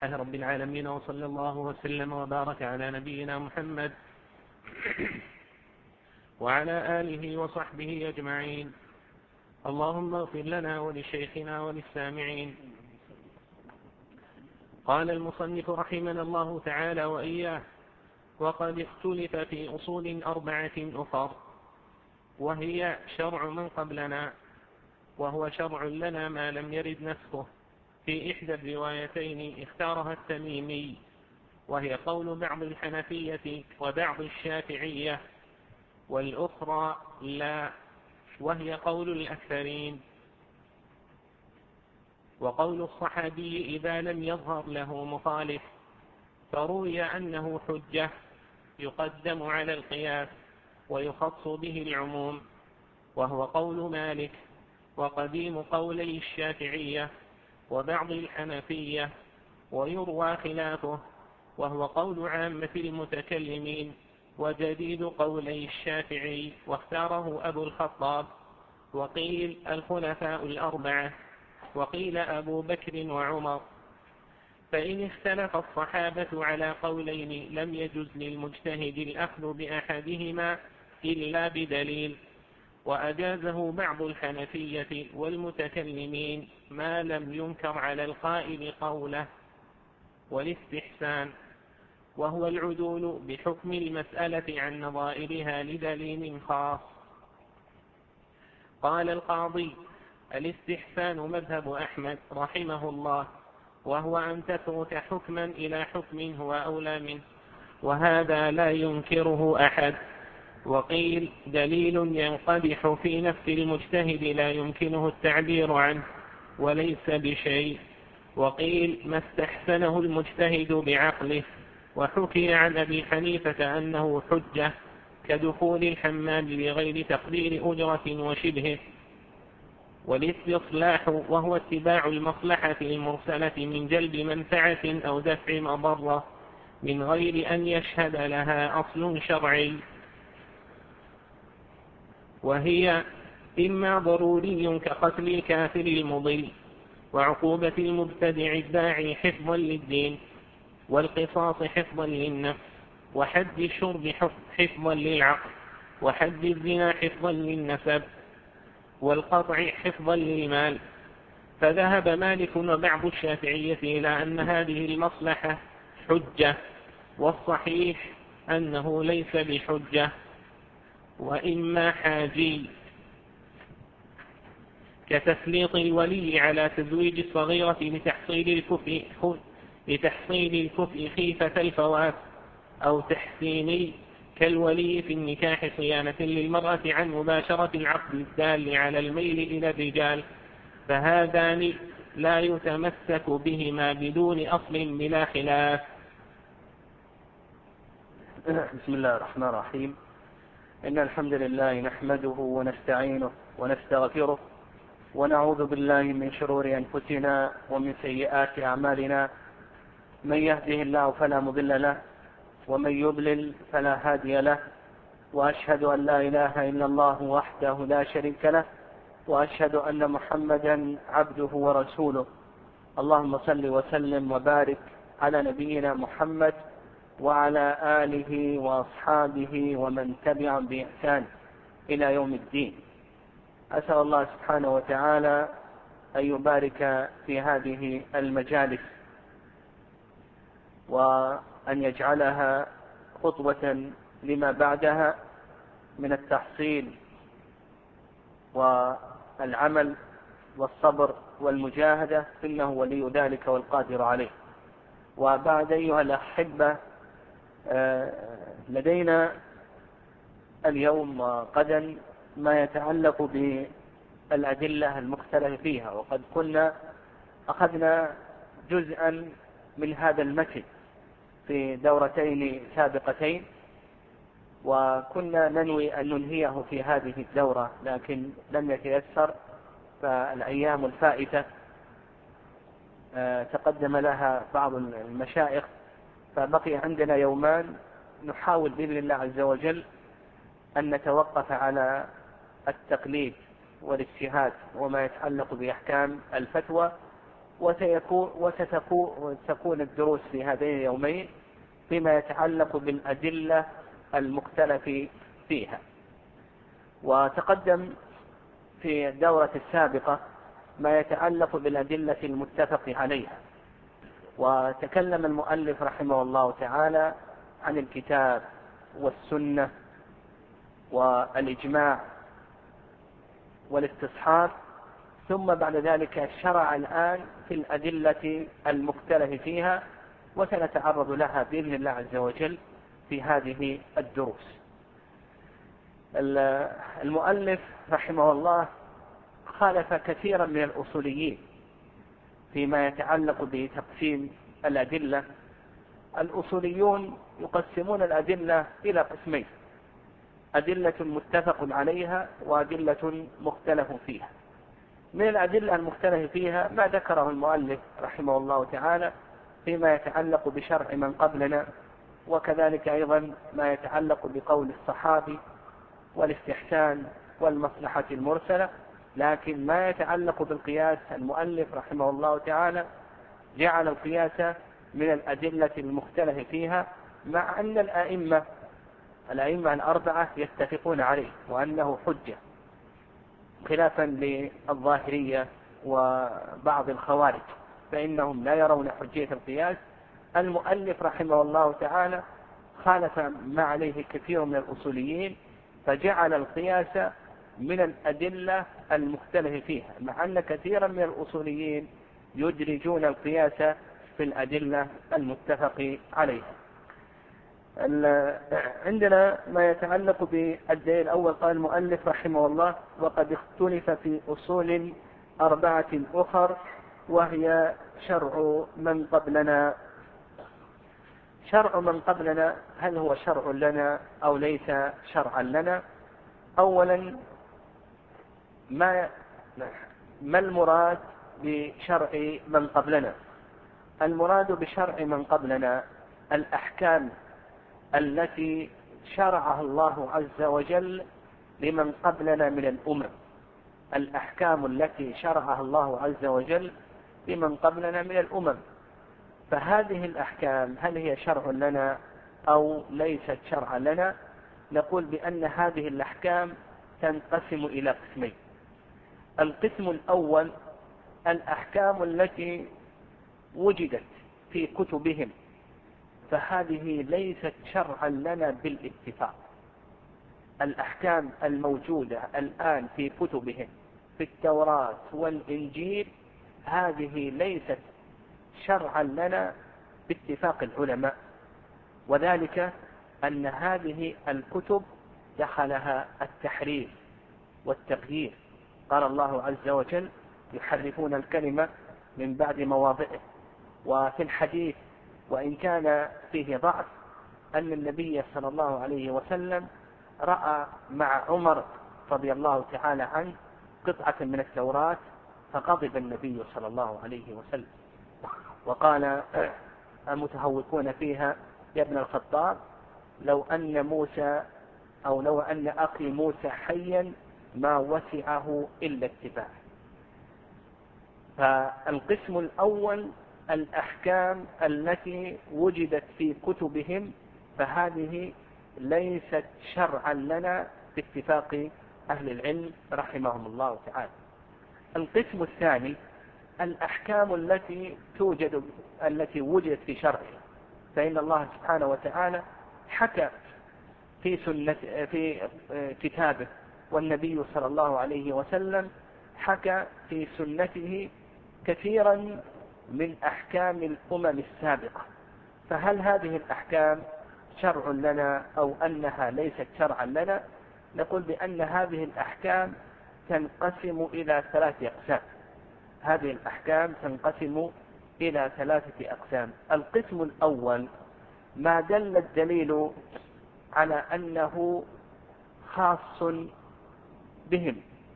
لله رب العالمين، وصلى الله وسلم وبارك على نبينا محمد وعلى آله وصحبه أجمعين. اللهم اغفر لنا ولشيخنا وللسامعين. قال المصنف رحمنا الله تعالى وإياه: وقد اختلف في أصول 4 أخر، وهي شرع من قبلنا، وهو شرع لنا ما لم يرد نسخه، في إحدى الروايتين اختارها التميمي، وهي قول بعض الحنفية وبعض الشافعية، والأخرى لا، وهي قول الأكثرين. وقول الصحابي إذا لم يظهر له مخالف، فروي أنه حجة يقدم على القياس ويخص به العموم، وهو قول مالك، وقديم قولي الشافعية وبعض الحنفية، ويروى خلافه، وهو قول عامة المتكلمين، وجديد قولي الشافعي، واختاره أبو الخطاب، وقيل الخلفاء 4، وقيل أبو بكر وعمر. فإن اختلف الصحابة على قولين لم يجز للمجتهد الأخذ بأحدهما إلا بدليل، وأجازه بعض الحنفية والمتكلمين ما لم ينكر على القائل قوله، والاستحسان، وهو العدول بحكم المسألة عن نظائرها لدليل خاص. قال القاضي: الاستحسان مذهب أحمد رحمه الله، وهو أن تترك حكما إلى حكم هو أولى منه، وهذا لا ينكره أحد. وقيل دليل ينقدح في نفس المجتهد لا يمكنه التعبير عنه وليس بشيء. وقيل ما استحسنه المجتهد بعقله. وحكي عن أبي حنيفة أنه حجة، كدخول الحمام بغير تقدير أجرة وشبهه. والاستصلاح وهو اتباع المصلحة المرسلة من جلب منفعة أو دفع مضرة من غير أن يشهد لها أصل شرعي، وهي إما ضروري كقتل الكافر المضل، وعقوبة المبتدع الداعي حفظا للدين، والقصاص حفظا للنفس، وحد الشرب حفظا للعقل، وحد الزنا حفظا للنسب، والقطع حفظا للمال. فذهب مالك وبعض الشافعية إلى أن هذه المصلحة حجة، والصحيح أنه ليس بحجة، وإما حاجي، كتسليط الولي على تزويج الصغيرة لتحصيل الكفء خيفة الفوات، أو تحسيني كالولي في النكاح صيانة للمرأة عن مباشرة العقد الدال على الميل إلى الرجال، فهذان لا يتمسك بهما بدون أصل بلا خلاف. بسم الله الرحمن الرحيم. إن الحمد لله نحمده ونستعينه ونستغفره، ونعوذ بالله من شرور أنفسنا ومن سيئات أعمالنا، من يهده الله فلا مضل له، ومن يضلل فلا هادي له، وأشهد أن لا إله إلا الله وحده لا شريك له، وأشهد أن محمدا عبده ورسوله. اللهم صل وسلم وبارك على نبينا محمد وعلى آله وأصحابه ومن تبعهم بإحسان إلى يوم الدين. أسأل الله سبحانه وتعالى أن يبارك في هذه المجالس، وأن يجعلها خطوة لما بعدها من التحصيل والعمل والصبر والمجاهدة، إنه ولي ذلك والقادر عليه. وبعد أيها الأحبة، لدينا اليوم وغدا ما يتعلق بالأدلة المختلفة فيها، وقد كنا أخذنا جزءا من هذا المتن في دورتين سابقتين، وكنا ننوي أن ننهيه في هذه الدورة، لكن لم يتيسر، فالأيام الفائتة تقدم لها بعض المشايخ، فبقي عندنا يومان نحاول بإذن الله عز وجل أن نتوقف على التقليد والاجتهاد وما يتعلق بأحكام الفتوى، وستكون الدروس في هذين اليومين فيما يتعلق بالأدلة المختلف فيها. وتقدم في الدورة السابقة ما يتعلق بالأدلة المتفق عليها، وتكلم المؤلف رحمه الله تعالى عن الكتاب والسنة والإجماع والاستصحاب، ثم بعد ذلك شرع الآن في الأدلة المختلف فيها، وسنتعرض لها بإذن الله عز وجل في هذه الدروس. المؤلف رحمه الله خالف كثيرا من الأصوليين فيما يتعلق بتقسيم الأدلة. الأصوليون يقسمون الأدلة إلى قسمين: أدلة متفق عليها وأدلة مختلف فيها. من الأدلة المختلف فيها ما ذكره المؤلف رحمه الله تعالى فيما يتعلق بشرع من قبلنا، وكذلك أيضا ما يتعلق بقول الصحابي والاستحسان والمصلحة المرسلة. لكن ما يتعلق بالقياس المؤلف رحمه الله تعالى جعل القياس من الأدلة المختلف فيها، مع أن الأئمة الأربعة يتفقون عليه وأنه حجة، خلافا للظاهرية وبعض الخوارج فإنهم لا يرون حجية القياس. المؤلف رحمه الله تعالى خالف ما عليه كثير من الأصوليين، فجعل القياس من الأدلة المختلف فيها، مع أن كثيرا من الأصوليين يدرجون القياس في الأدلة المتفق عليها. عندنا ما يتعلق بالدليل الأول. قال المؤلف رحمه الله: وقد اختلف في أصول 4 أخر وهي شرع من قبلنا. شرع من قبلنا، هل هو شرع لنا أو ليس شرعا لنا؟ أولا، ما المراد بشرع من قبلنا؟ المراد بشرع من قبلنا الأحكام التي شرعها الله عز وجل لمن قبلنا من الأمم. الأحكام التي شرعها الله عز وجل لمن قبلنا من الأمم. فهذه الأحكام هل هي شرع لنا أو ليست شرعا لنا؟ نقول بأن هذه الأحكام تنقسم إلى قسمين. القسم الأول الأحكام التي وجدت في كتبهم، فهذه ليست شرعا لنا بالاتفاق. الأحكام الموجودة الآن في كتبهم في التوراة والإنجيل هذه ليست شرعا لنا باتفاق العلماء، وذلك أن هذه الكتب دخلها التحريف والتغيير. قال الله عز وجل: يحرفون الكلمة من بعد مواضعه. وفي الحديث وإن كان فيه ضعف أن النبي صلى الله عليه وسلم رأى مع عمر رضي الله تعالى عنه قطعة من التوراة فغضب النبي صلى الله عليه وسلم وقال: المتهوكون فيها يا ابن الخطاب لو أن موسى أو لو أن أخي موسى حيا ما وسعه إلا اتباعه. فالقسم الأول الأحكام التي وجدت في كتبهم، فهذه ليست شرعا لنا باتفاق أهل العلم رحمهم الله تعالى. القسم الثاني الأحكام التي وجدت في شرعه، فإن الله سبحانه وتعالى حكى في كتابه، والنبي صلى الله عليه وسلم حكى في سنته كثيرا من أحكام الأمم السابقة. فهل هذه الأحكام شرع لنا أو أنها ليست شرعا لنا؟ نقول بأن هذه الأحكام تنقسم إلى 3 أقسام. هذه الأحكام تنقسم إلى 3 أقسام. القسم الأول ما دل الدليل على أنه خاص بهم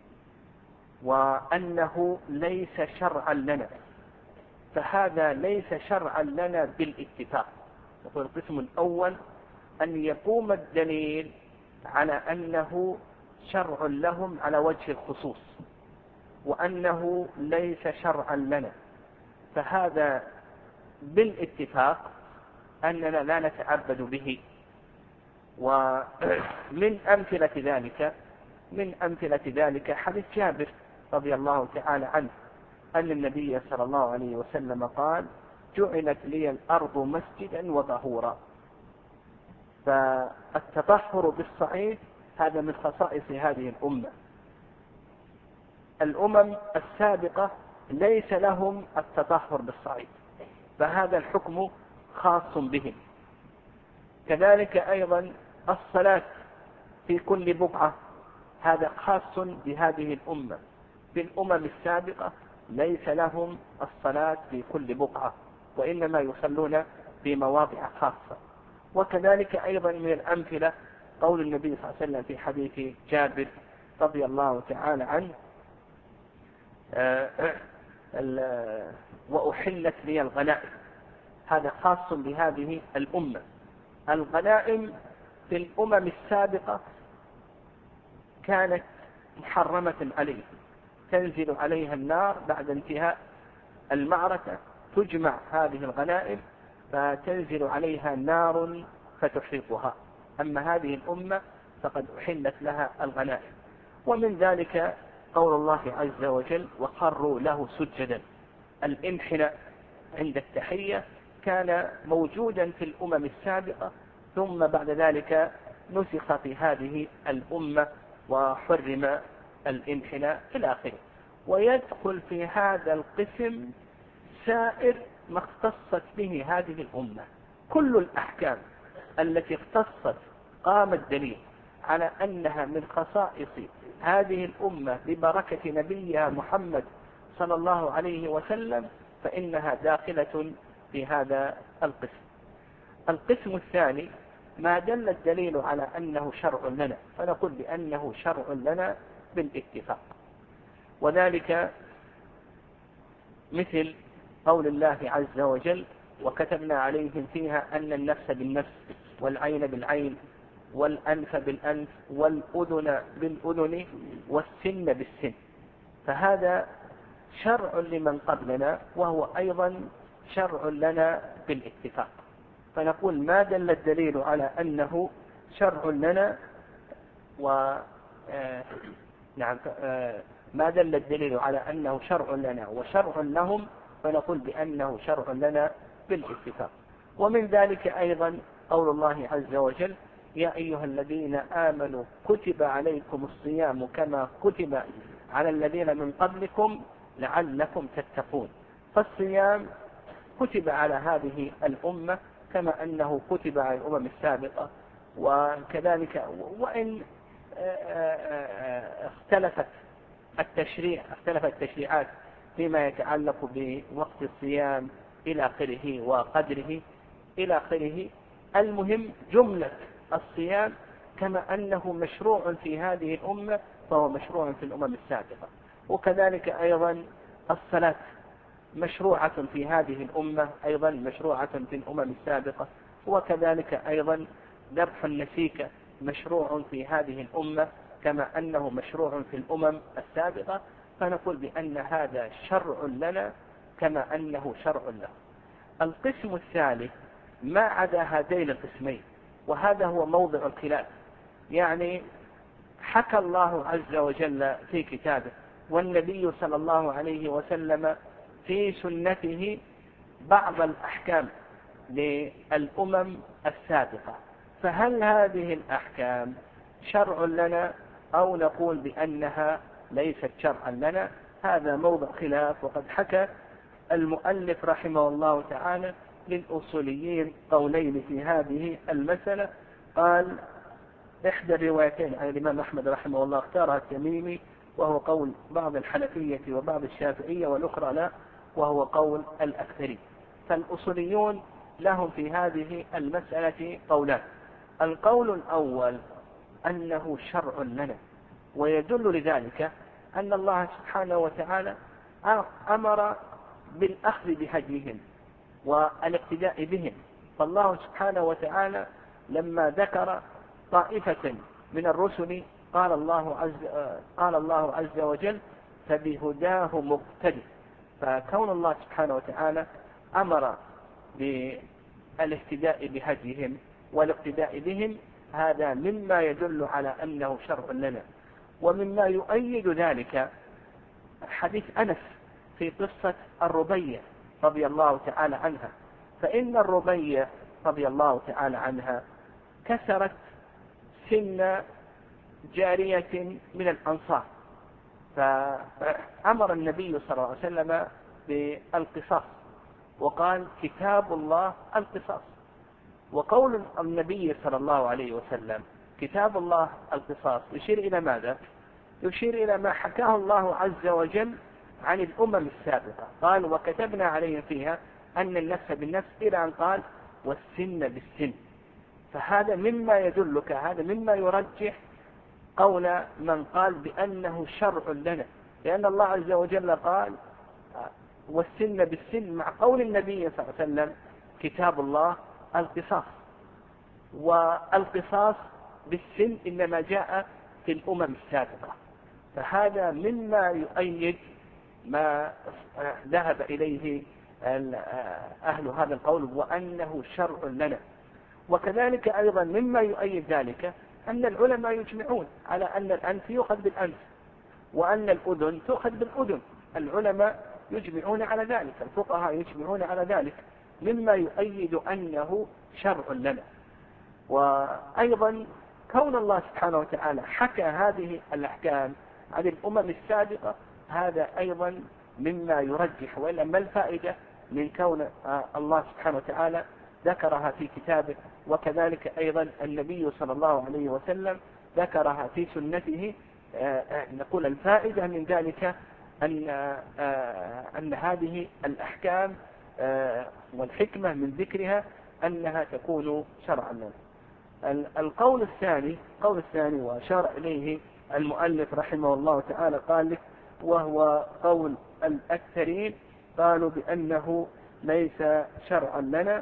وأنه ليس شرعا لنا، فهذا ليس شرعا لنا بالاتفاق. يقول القسم الأول أن يقوم الدليل على أنه شرع لهم على وجه الخصوص وأنه ليس شرعا لنا. فهذا بالاتفاق أننا لا نتعبد به. ومن أمثلة ذلك حديث جابر رضي الله تعالى عنه أن النبي صلى الله عليه وسلم قال: جعلت لي الأرض مسجدا وطهورا. فالتطهر بالصعيد هذا من خصائص هذه الأمة. الأمم السابقة ليس لهم التطهر بالصعيد، فهذا الحكم خاص بهم. كذلك أيضا الصلاة في كل بقعة، هذا خاص بهذه الأمة. في الأمم السابقة ليس لهم الصلاة في كل بقعة، وإنما يصلون في مواضع خاصة. وكذلك أيضا من الأمثلة قول النبي صلى الله عليه وسلم في حديث جابر رضي الله تعالى عنه: وأحلت لي الغنائم. هذا خاص بهذه الأمة. الغنائم في الأمم السابقة كانت محرمة عليه، تنزل عليها النار بعد انتهاء المعركة، تجمع هذه الغنائم فتنزل عليها نار فتحرقها. أما هذه الأمة فقد أحلت لها الغنائم. ومن ذلك قول الله عز وجل: وخروا له سجدا. الانحناء عند التحية كان موجودا في الأمم السابقة، ثم بعد ذلك نسخ في هذه الأمة وحرم الانحناء إلى آخره. ويدخل في هذا القسم سائر ما اختصت به هذه الأمة. كل الأحكام التي اختصت قام الدليل على أنها من خصائص هذه الأمة ببركة نبيها محمد صلى الله عليه وسلم، فإنها داخلة في هذا القسم. القسم الثاني ما دل الدليل على أنه شرع لنا، فنقول بأنه شرع لنا بالاتفاق. وذلك مثل قول الله عز وجل: وكتبنا عليهم فيها أن النفس بالنفس والعين بالعين والأنف بالأنف والأذن بالأذن والسن بالسن. فهذا شرع لمن قبلنا، وهو أيضا شرع لنا بالاتفاق. فنقول ما دل الدليل على أنه شرع لنا ما دل الدليل على أنه شرع لنا وشرع لهم، فنقول بأنه شرع لنا بالاتفاق. ومن ذلك أيضا قول الله عز وجل: يا أيها الذين آمنوا كتب عليكم الصيام كما كتب على الذين من قبلكم لعلكم تتقون. فالصيام كتب على هذه الأمة كما أنه كتب على الأمم السابقة. وكذلك وإن اختلفت التشريعات فيما يتعلق بوقت الصيام إلى آخره وقدره إلى آخره، المهم جملة الصيام كما أنه مشروع في هذه الأمة فهو مشروع في الأمم السابقة. وكذلك أيضا الصلاة مشروعة في هذه الأمة، أيضا مشروعة في الأمم السابقة. وكذلك أيضا ذبح النسيك مشروع في هذه الأمة كما أنه مشروع في الأمم السابقة. فنقول بأن هذا شرع لنا كما أنه شرع له. القسم الثالث ما عدا هذين القسمين، وهذا هو موضع الخلاف. يعني حكى الله عز وجل في كتابه والنبي صلى الله عليه وسلم في سنته بعض الأحكام للأمم السابقة، فهل هذه الأحكام شرع لنا أو نقول بأنها ليست شرعا لنا؟ هذا موضع خلاف. وقد حكى المؤلف رحمه الله تعالى للأصوليين قولين في هذه المسألة. قال: إحدى الروايتين عن الإمام أحمد رحمه الله اختارها التميمي، وهو قول بعض الحنفية وبعض الشافعية، والأخرى لا، وهو قول الأكثرين. فالأصوليون لهم في هذه المسألة قولان. القول الأول أنه شرع لنا، ويدل لذلك أن الله سبحانه وتعالى أمر بالأخذ بهديهم والاقتداء بهم. فالله سبحانه وتعالى لما ذكر طائفة من الرسل قال الله عز وجل: فبهداه مقتدي. فكون الله سبحانه وتعالى أمر بالاهتداء بهديهم والاقتداء بهم، هذا مما يدل على أنه شرع لنا. ومما يؤيد ذلك حديث أنس في قصة الربيع رضي الله تعالى عنها، فإن الربيع رضي الله تعالى عنها كسرت سن جارية من الأنصار، فأمر النبي صلى الله عليه وسلم بالقصاص وقال كتاب الله القصاص. وقول النبي صلى الله عليه وسلم كتاب الله القصاص يشير إلى ماذا؟ يشير إلى ما حكاه الله عز وجل عن الأمم السابقة، قال وكتبنا عليهم فيها أن النفس بالنفس، إلى أن قال والسن بالسن. فهذا مما يدلك، هذا مما يرجح قول من قال بأنه شرع لنا، لأن الله عز وجل قال والسن بالسن مع قول النبي صلى الله عليه وسلم كتاب الله القصاص. والقصاص بالسن إنما جاء في الأمم السابقة، فهذا مما يؤيد ما ذهب إليه أهل هذا القول وأنه شرع لنا. وكذلك أيضا مما يؤيد ذلك أن العلماء يجمعون على أن الأنف يؤخذ بالأنف وأن الأذن تؤخذ بالأذن، العلماء يجمعون على ذلك، الفقهاء يجمعون على ذلك، مما يؤيد أنه شرع لنا. وأيضا كون الله سبحانه وتعالى حكى هذه الأحكام عن الأمم السابقة، هذا أيضا مما يرجح. وإلا ما الفائدة من كون الله سبحانه وتعالى ذكرها في كتابه، وكذلك أيضا النبي صلى الله عليه وسلم ذكرها في سنته؟ نقول الفائدة من ذلك أن هذه الأحكام والحكمة من ذكرها أنها تكون شرعا لنا. القول الثاني وأشار إليه المؤلف رحمه الله تعالى قال لك وهو قول الأكثرين، قالوا بأنه ليس شرعا لنا،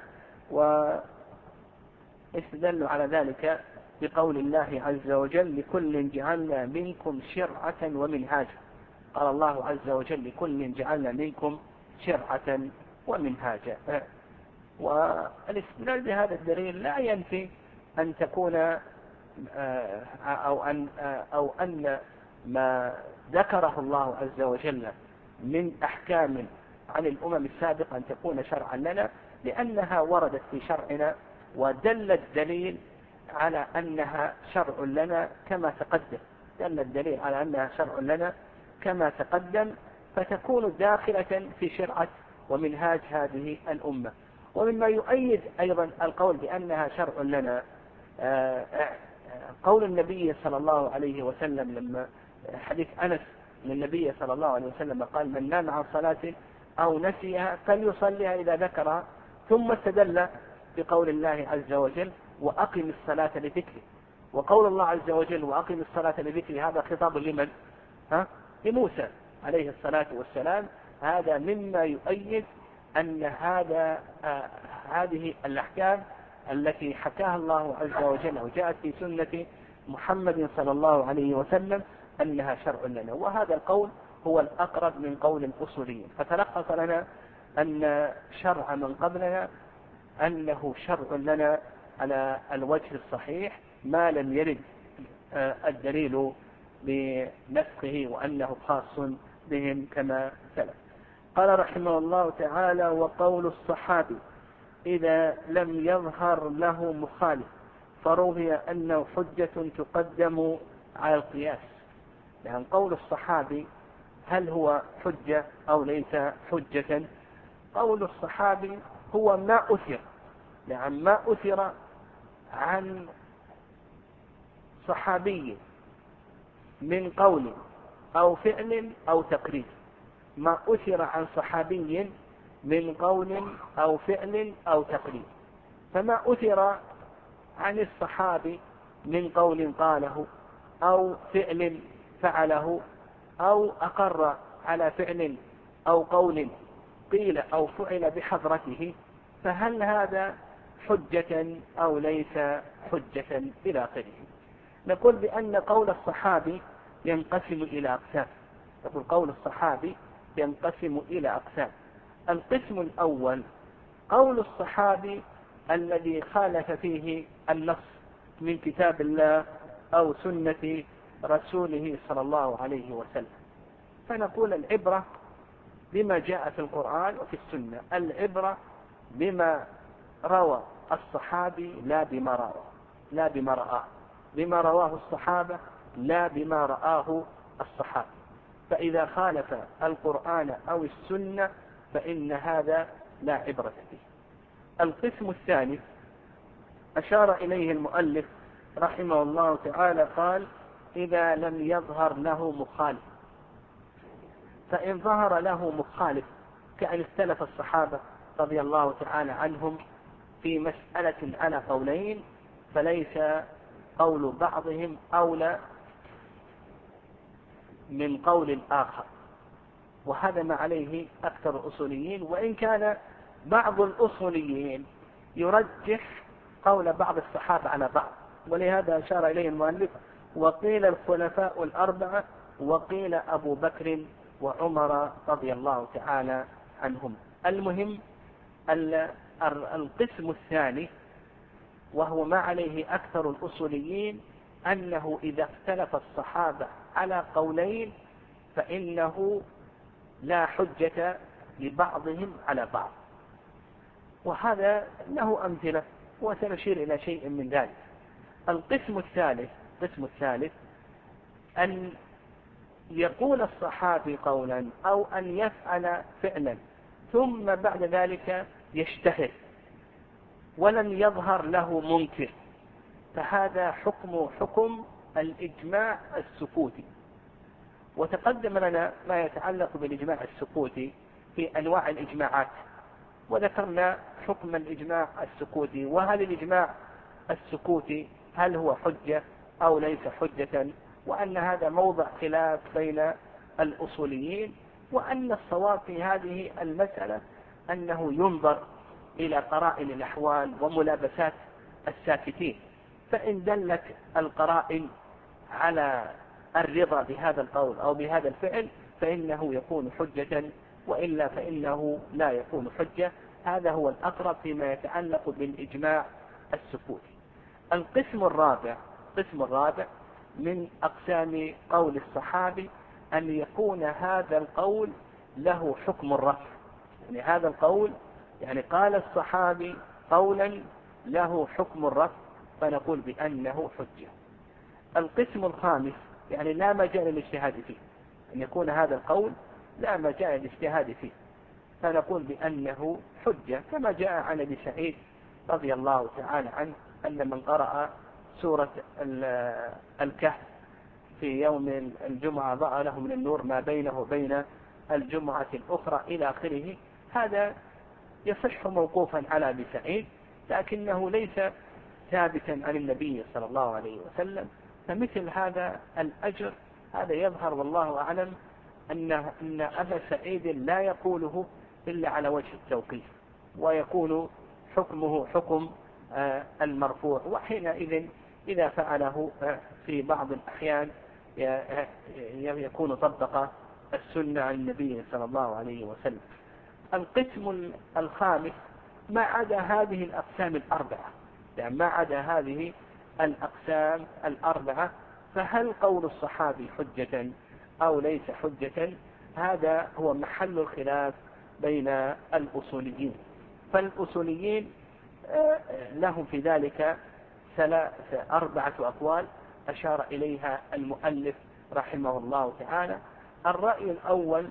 واستدلوا على ذلك بقول الله عز وجل لكل جعلنا منكم شرعة ومنهاجا. قال الله عز وجل لكل جعلنا منكم شرعة ومنهاجا. والاستدلال بهذا الدليل لا ينفي أن تكون أو أن ما ذكره الله عز وجل من أحكام عن الأمم السابقة أن تكون شرعا لنا، لأنها وردت في شرعنا ودل الدليل على أنها شرع لنا كما تقدم، دل الدليل على أنها شرع لنا كما تقدم، فتكون داخلة في شرعة ومنهاج هذه الأمة. ومما يؤيد أيضا القول بأنها شرع لنا قول النبي صلى الله عليه وسلم لما حديث أنس من النبي صلى الله عليه وسلم قال من نام عن صلاة أو نسيها فليصليها إذا ذكرها، ثم استدل بقول الله عز وجل وأقم الصلاة لذكري. وقول الله عز وجل وأقم الصلاة لذكري هذا خطاب لمن؟ لموسى عليه الصلاة والسلام. هذا مما يؤيد أن هذه الأحكام التي حكاها الله عز وجل وجاءت في سنة محمد صلى الله عليه وسلم أنها شرع لنا. وهذا القول هو الأقرب من قول الأصوليين، فتلخص لنا أن شرع من قبلنا أنه شرع لنا على الوجه الصحيح ما لم يرد الدليل بنسخه وأنه خاص بهم كما سلف. قال رحمه الله تعالى وقول الصحابي إذا لم يظهر له مخالف فروي أنه حجة تقدم على القياس. يعني قول الصحابي هل هو حجة أو ليس حجة؟ قول الصحابي هو ما أثر، يعني ما أثر عن صحابي من قول أو فعل أو تقرير، ما أثر عن صحابي من قول أو فعل أو تقرير. فما أثر عن الصحابي من قول قاله أو فعل فعله أو أقر على فعل أو قول قيل أو فعل بحضرته، فهل هذا حجة أو ليس حجة إلى آخره؟ نقول بأن قول الصحابي ينقسم إلى أقسام. نقول قول الصحابي ينقسم إلى أقسام. القسم الأول قول الصحابي الذي خالف فيه النص من كتاب الله أو سنة رسوله صلى الله عليه وسلم، فنقول العبرة بما جاء في القرآن وفي السنة، العبرة بما روى الصحابي لا بما رآه، بما رواه الصحابة لا بما رآه الصحابي. فإذا خالف القرآن أو السنة فإن هذا لا عبرة به. القسم الثاني أشار إليه المؤلف رحمه الله تعالى، قال إذا لم يظهر له مخالف. فإن ظهر له مخالف كأن اختلف الصحابة رضي الله تعالى عنهم في مسألة على قولين، فليس قول بعضهم أولى من قول الآخر، وهذا ما عليه أكثر الأصوليين، وإن كان بعض الأصوليين يرجح قول بعض الصحابة على بعض، ولهذا أشار إليه المؤلف وقيل الخلفاء الأربعة وقيل أبو بكر وعمر رضي الله تعالى عنهم. المهم القسم الثاني وهو ما عليه أكثر الأصوليين، أنه إذا اختلف الصحابة على قولين فإنه لا حجة لبعضهم على بعض، وهذا له أمثلة وسنشير إلى شيء من ذلك. القسم الثالث أن يقول الصحابي قولا أو أن يفعل فعلا ثم بعد ذلك يجتهد ولم يظهر له منكر، فهذا حكم الإجماع السكوتي. وتقدم لنا ما يتعلق بالإجماع السكوتي في أنواع الإجماعات، وذكرنا حكم الإجماع السكوتي، وهل الإجماع السكوتي هل هو حجة أو ليس حجة، وأن هذا موضع خلاف بين الأصوليين، وأن الصواب في هذه المسألة أنه ينظر إلى قرائن الأحوال وملابسات الساكتين، فإن دلت القرائن على الرضا بهذا القول أو بهذا الفعل فإنه يكون حجة، وإلا فإنه لا يكون حجة. هذا هو الأقرب فيما يتعلق بالإجماع السكوتي. القسم الرابع من أقسام قول الصحابي أن يكون هذا القول له حكم الرفع، يعني هذا القول يعني قال الصحابي قولا له حكم الرفع فنقول بأنه حجة. القسم الخامس يعني لا مجال للاجتهاد فيه، أن يكون هذا القول لا مجال للاجتهاد فيه فنقول بأنه حجة، كما جاء عن أبي سعيد رضي الله تعالى عنه أن من قرأ سورة الكهف في يوم الجمعة ضاء له من النور ما بينه وبين الجمعة الأخرى إلى آخره. هذا يصح موقوفا على أبي سعيد، لكنه ليس ثابتا عن النبي صلى الله عليه وسلم، فمثل هذا الأجر هذا يظهر والله أعلم أن أبا سعيد لا يقوله إلا على وجه التوقيف، ويكون حكمه حكم المرفوع، وحينئذ إذا فعله في بعض الأحيان يكون طبق السنة عن النبي صلى الله عليه وسلم. القسم الخامس ما عدا هذه الأقسام الأربعة، يعني ما عدا هذه الأقسام الأربعة، فهل قول الصحابي حجة أو ليس حجة؟ هذا هو محل الخلاف بين الأصوليين. فالأصوليين لهم في ذلك أربعة أقوال أشار إليها المؤلف رحمه الله تعالى. الرأي الأول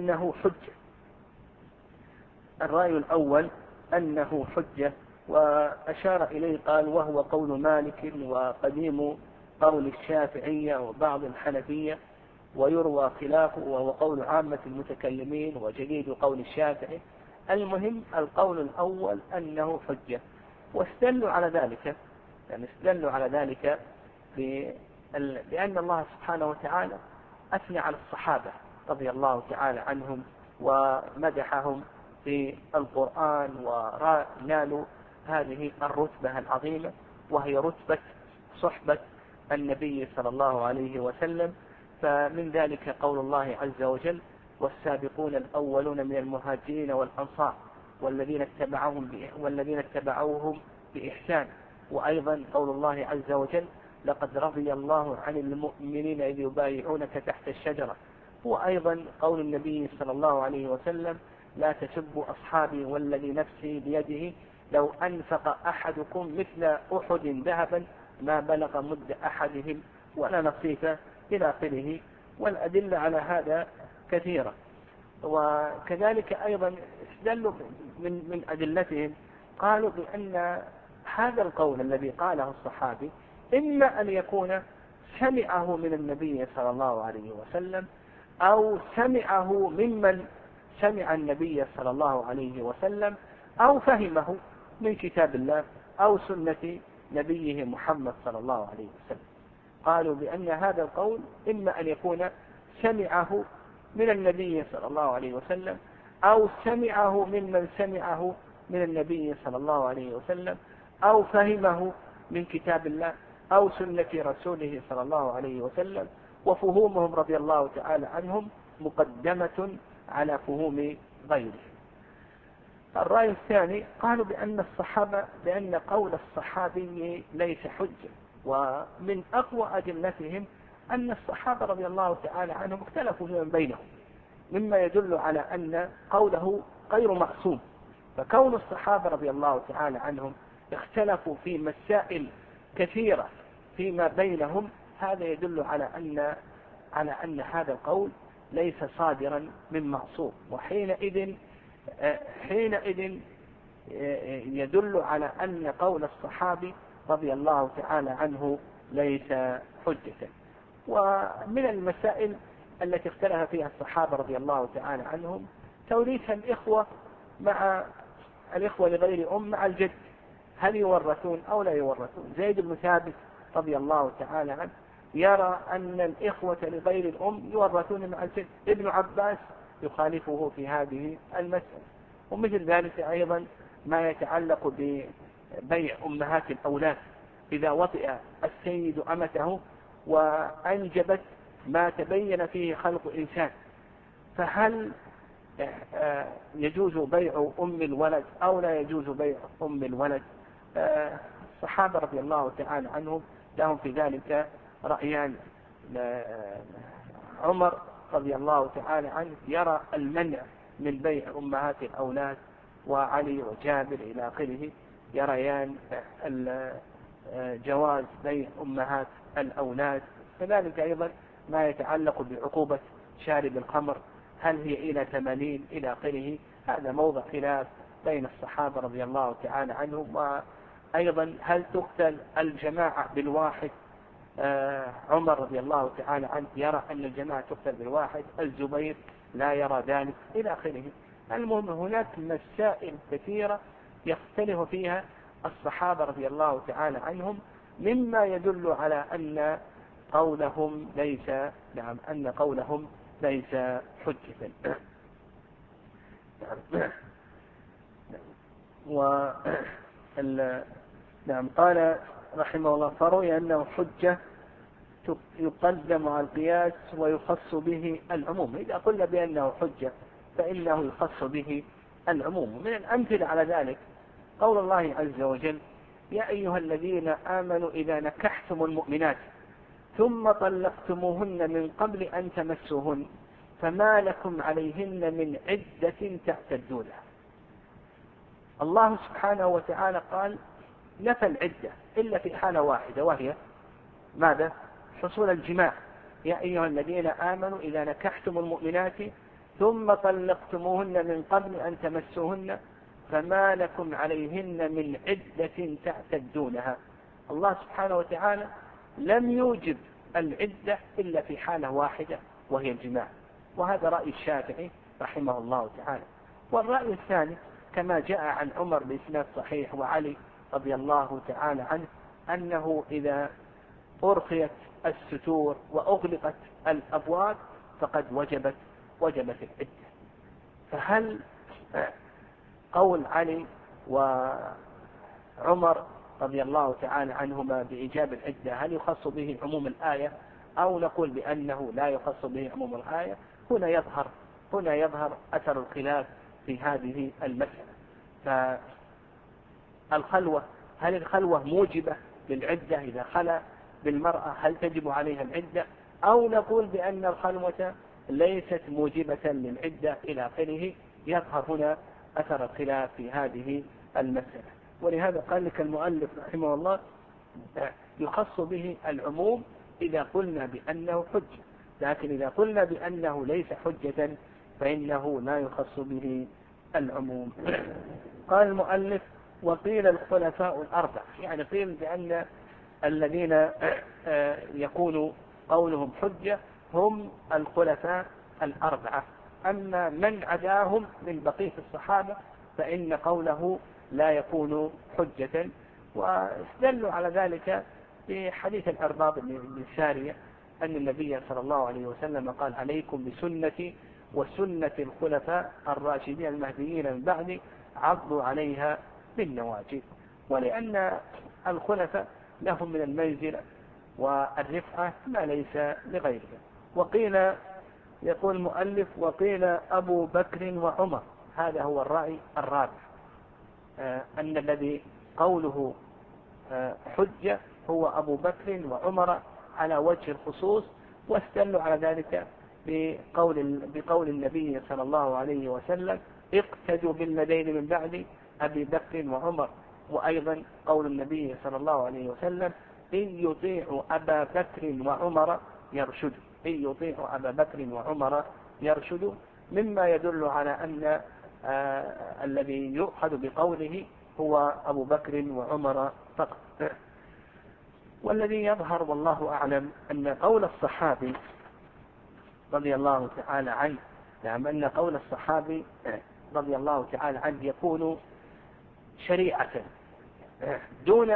أنه حجة، وأشار إليه قال وهو قول مالك وقديم قول الشافعية وبعض الحنفية، ويروى خلافه وهو قول عامة المتكلمين وجديد قول الشافعي. المهم القول الأول أنه حجة، واستدلوا على ذلك بأن الله سبحانه وتعالى أثنى على الصحابة رضي الله تعالى عنهم ومدحهم في القرآن ونالوا هذه الرتبة العظيمة، وهي رتبة صحبة النبي صلى الله عليه وسلم. فمن ذلك قول الله عز وجل والسابقون الأولون من المهاجرين والأنصار والذين اتبعوهم بإحسان. وأيضا قول الله عز وجل لقد رضي الله عن المؤمنين إذ يبايعونك تحت الشجرة. وأيضا قول النبي صلى الله عليه وسلم لا تسبوا أصحابي والذي نفسي بيده لو أنفق أحدكم مثل أحد ذهبا ما بلغ مد أحدهم ولا نصيفه إلى آخره. والأدلة على هذا كثيرة. وكذلك أيضا استدلوا من أدلتهم قالوا بأن هذا القول الذي قاله الصحابي إما أن يكون سمعه من النبي صلى الله عليه وسلم أو سمعه ممن سمع النبي صلى الله عليه وسلم أو فهمه من كتاب الله أو سنة نبيه محمد صلى الله عليه وسلم. قالوا بأن هذا القول إما أن يكون سمعه من النبي صلى الله عليه وسلم أو سمعه ممن سمعه من النبي صلى الله عليه وسلم أو فهمه من كتاب الله أو سنة رسوله صلى الله عليه وسلم. وفهومهم رضي الله تعالى عنهم مقدمة على فهوم غيره. الرأي الثاني قالوا بأن قول الصحابي ليس حجة. ومن أقوى أدلتهم أن الصحابة رضي الله تعالى عنهم اختلفوا فيما بينهم مما يدل على أن قوله غير معصوم. فكون الصحابة رضي الله تعالى عنهم اختلفوا في مسائل كثيرة فيما بينهم هذا يدل على أن هذا القول ليس صادرا من معصوم. وحينئذ يدل على أن قول الصحابي رضي الله تعالى عنه ليس حجة. ومن المسائل التي اختلف فيها الصحابة رضي الله تعالى عنهم توريث الإخوة مع الإخوة لغير مع الجد، هل يورثون أو لا يورثون؟ زيد بن ثابت رضي الله تعالى عنه يرى أن الإخوة لغير الأم يورثون مع الجد. ابن عباس يخالفه في هذه المسألة. ومثل ذلك أيضا ما يتعلق ببيع أمهات الأولاد إذا وطئ السيد أمته وأنجبت ما تبين فيه خلق إنسان، فهل يجوز بيع أم الولد أو لا يجوز بيع أم الولد؟ الصحابة رضي الله تعالى عنهم لهم في ذلك رأيان. عمر رضي الله تعالى عنه يرى المنع من بيع أمهات الأولاد، وعلي وجابر إلى آخره يريان جواز بيع أمهات الأولاد. كذلك أيضا ما يتعلق بعقوبة شارب الخمر، هل هي إلى 80 إلى آخره، هذا موضع خلاف بين الصحابة رضي الله تعالى عنهم. وأيضا هل تقتل الجماعة بالواحد؟ عمر رضي الله تعالى عنه يرى أن الجماعة تقتل بالواحد، الزبير لا يرى ذلك إلى آخره. المهم هناك مسائل كثيرة يختلف فيها الصحابة رضي الله تعالى عنهم مما يدل على أن قولهم ليس حجة. قال رحمه الله فروي أنه حجة يقدم على القياس ويخص به العموم. إذا قلنا بأنه حجة فإنه يخص به العموم. من الأمثلة على ذلك قول الله عز وجل يا أيها الذين آمنوا إذا نكحتم المؤمنات ثم طلقتموهن من قبل أن تمسوهن فما لكم عليهن من عدة تعتدونها. الله سبحانه وتعالى قال نفى العدة إلا في حالة واحدة، وهي ماذا؟ حصول الجماع. يا أيها الذين آمنوا إذا نكحتم المؤمنات ثم طلقتموهن من قبل أن تمسوهن فما لكم عليهن من عدة تعتدونها. الله سبحانه وتعالى لم يوجب العدة إلا في حالة واحدة وهي الجماع، وهذا رأي الشافعي رحمه الله تعالى. والرأي الثاني كما جاء عن عمر بإسناد صحيح وعلي رضي الله تعالى عنه أنه إذا أرخيت الستور وأغلقت الأبواب فقد وجبت العدة. فهل قول علي وعمر رضي الله تعالى عنهما بإيجاب العدة هل يخص به عموم الآية أو نقول بأنه لا يخص به عموم الآية؟ هنا يظهر هنا يظهر أثر الخلاف في هذه المسألة. فالخلوة، هل الخلوة موجبة للعدة؟ إذا خلى بالمرأة هل تجب عليها العدة؟ أو نقول بأن الخلوة ليست موجبة للعدة إلى آخره؟ يظهر هنا أثر الخلاف في هذه المسألة. ولهذا قال لك المؤلف رحمه الله يخص به العموم إذا قلنا بأنه حجة، لكن إذا قلنا بأنه ليس حجة فإنه لا يخص به العموم. قال المؤلف وقيل الخلفاء الأربع، يعني قيل بأن الذين يكون قولهم حجة هم الخلفاء الأربعة، أما من عداهم من بقية الصحابة فإن قوله لا يكون حجة. واستدلوا على ذلك بحديث الأرباب بن سارية أن النبي صلى الله عليه وسلم قال عليكم بسنتي وسنة الخلفاء الراشدين المهديين من بعدي عضوا عليها بالنواجذ. ولأن الخلفاء لهم من المنزلة والرفعة ما ليس لغيرهم. وقيل، يقول المؤلف وقيل أبو بكر وعمر، هذا هو الرأي الرابع، أن الذي قوله حجة هو أبو بكر وعمر على وجه الخصوص. واستدلوا على ذلك بقول النبي صلى الله عليه وسلم اقتدوا بالذين من بعد أبي بكر وعمر، وأيضا قول النبي صلى الله عليه وسلم إن يطيعوا أبا بكر وعمر يرشدوا، إن يطيعوا أبا بكر وعمر يرشدوا، مما يدل على أن الذي يؤخذ بقوله هو أبو بكر وعمر فقط. والذي يظهر والله أعلم أن قول الصحابي رضي الله تعالى عنه، نعم، أن قول الصحابي رضي الله تعالى عنه يكون شريعة دون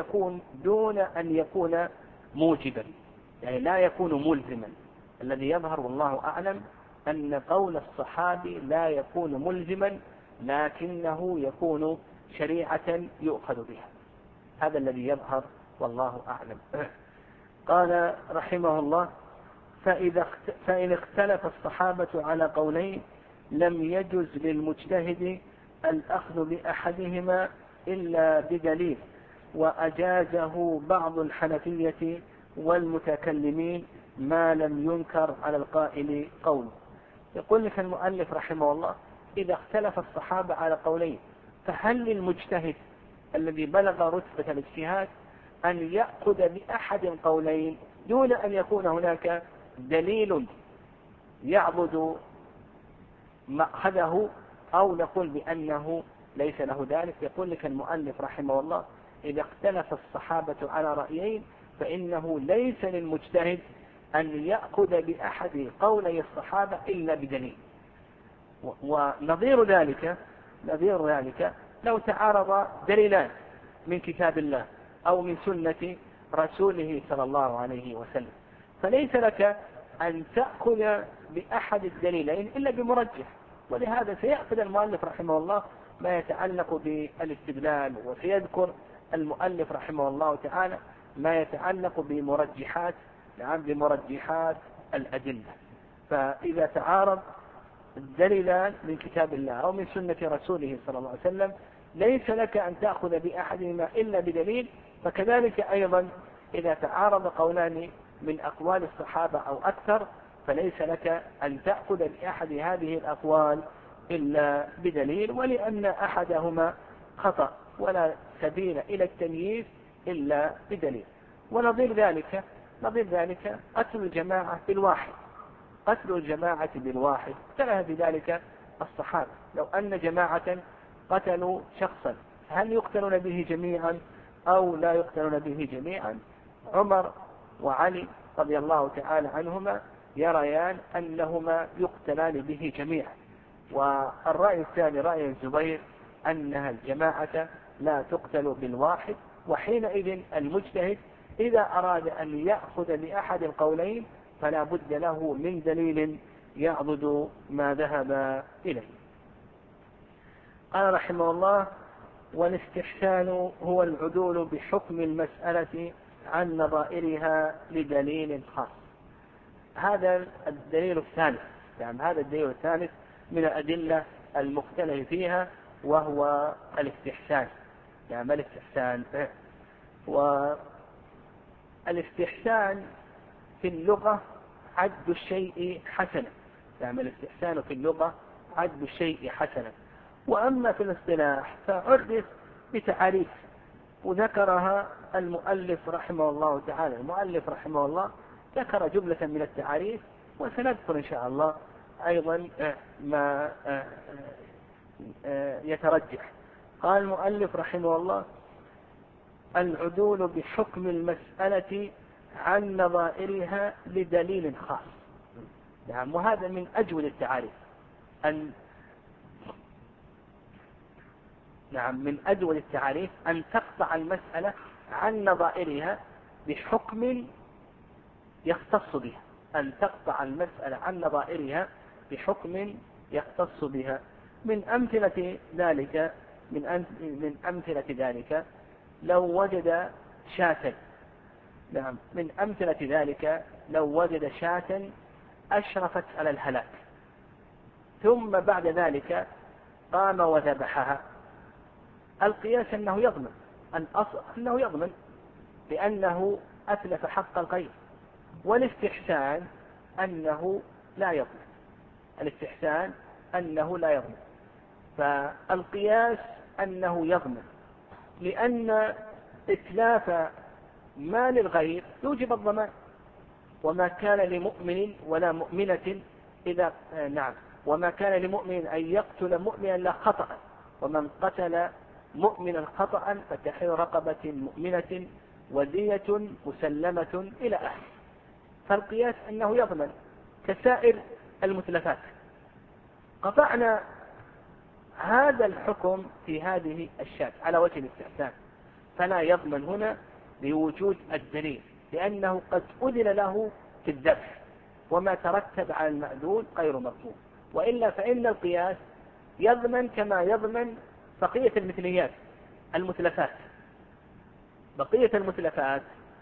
أن يكون موجبا، يعني لا يكون ملزما. الذي يظهر والله أعلم أن قول الصحابي لا يكون ملزما لكنه يكون شريعة يؤخذ بها، هذا الذي يظهر والله أعلم. قال رحمه الله فإن اختلف الصحابة على قولين لم يجز للمجتهد الأخذ بأحدهما إلا بدليل، وأجازه بعض الحنفية والمتكلمين ما لم ينكر على القائل قوله. يقول لك المؤلف رحمه الله إذا اختلف الصحابة على قولين فهل للمجتهد الذي بلغ رتبة الاجتهاد أن يأخذ بأحد القولين دون أن يكون هناك دليل يعبد مأخذه، أو نقول بأنه ليس له ذلك؟ يقول لك المؤلف رحمه الله إذا اختلف الصحابة على رأيين فإنه ليس للمجتهد أن يأخذ بأحد قولي الصحابة إلا بدليل. ونظير ذلك لو تعارض دليلان من كتاب الله أو من سنة رسوله صلى الله عليه وسلم فليس لك أن تأخذ بأحد الدليلين إلا بمرجح. ولهذا سيأخذ المؤلف رحمه الله ما يتعلق بالاستدلال، وسيذكر المؤلف رحمه الله تعالى ما يتعلق بمرجحات الأدلة. فإذا تعارض الدليلان من كتاب الله أو من سنة رسوله صلى الله عليه وسلم ليس لك أن تأخذ بأحدهما إلا بدليل. فكذلك أيضا إذا تعارض قولان من أقوال الصحابة أو أكثر فليس لك أن تأخذ بأحد هذه الأقوال إلا بدليل، ولأن أحدهما خطأ ولا سبيل إلى التمييز إلا بدليل. ونظير ذلك قتل الجماعة بالواحد اختلف بذلك الصحابة. لو أن جماعة قتلوا شخصا هل يقتلون به جميعا أو لا يقتلون به جميعا؟ عمر وعلي رضي الله تعالى عنهما يريان أنهما يقتلان به جميعا، والرأي الثاني رأي الزبير أنها الجماعة لا تقتل بالواحد. وحينئذ المجتهد إذا أراد أن يأخذ بأحد القولين فلا بد له من دليل يعضد ما ذهب إليه. قال رحمه الله والاستحسان هو العدول بحكم المسألة عن نظائرها لدليل خاص. هذا الدليل الثالث يعني هذا الدليل الثالث من الأدلة المختلف فيها، وهو الاستحسان. يعني الاستحسان، والاستحسان في اللغة عد الشيء حسنا. يعني الاستحسان في اللغة عد الشيء حسنا. وأما في الاصطلاح فعرف بتعاريف وذكرها المؤلف رحمه الله تعالى. المؤلف رحمه الله ذكر جملة من التعاريف، وسنذكر إن شاء الله أيضا ما يترجح. قال المؤلف رحمه الله: العدول بحكم المسألة عن نظائرها لدليل خاص. نعم، وهذا من أجود التعاريف. من أجود التعاريف أن تقطع المسألة عن نظائرها بحكم يختص بها. أن تقطع المسألة عن نظائرها بحكم يختص بها. من أمثلة ذلك لو وجد شاة. نعم، من أمثلة ذلك لو وجد شاة أشرفت على الهلاك، ثم بعد ذلك قام وذبحها. القياس أنه يضمن، الأصل أنه يضمن لأنه أتلف حق الغير. والاستحسان أنه لا يضمن. الاستحسان أنه لا يضمن. فالقياس أنه يضمن، لأن إتلاف مال الغير يوجب الضمان. وما كان لمؤمن ولا مؤمنة وما كان لمؤمن أن يقتل مؤمنا لا خطأ، ومن قتل مؤمنا خطأ فتحرير رقبة مؤمنة ودية مسلمة إلى آخره. فالقياس أنه يضمن كسائر المتلفات. قطعنا هذا الحكم في هذه الشاة على وجه الاستحسان، فلا يضمن هنا لوجود الدليل، لأنه قد أذن له في الذبح، وما ترتب على المأذون غير مضمون. وإلا فإن القياس يضمن كما يضمن بقية المثليات المتلفات. بقية المتلفات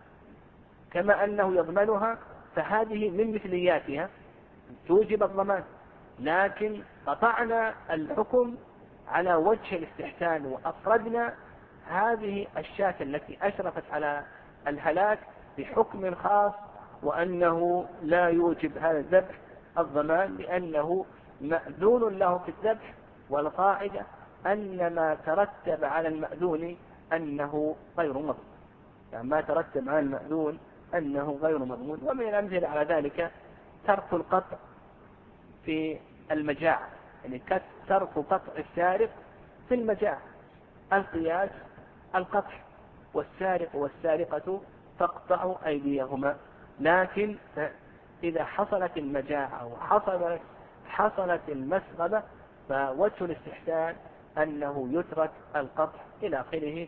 كما أنه يضمنها، فهذه من مثلياتها توجب الضمان. لكن قطعنا الحكم على وجه الاستحسان، وأفردنا هذه الشاة التي أشرفت على الهلاك بحكم خاص، وأنه لا يوجب هذا الذبح الضمان، لأنه مأذون له في الذبح. والقاعدة أن ما ترتب على المأذون أنه غير مضمون. يعني ما ترتب على المأذون أنه غير مضمون. ومن الأمثلة على ذلك ترك القطع في المجاعة، يعني ترك قطع السارق في المجاعة. القياس القطع، والسارق والسارقة تقطع أيديهما. لكن إذا حصلت المجاعة وحصلت المسغبة فوجه الاستحسان أنه يترك القطع إلى آخره.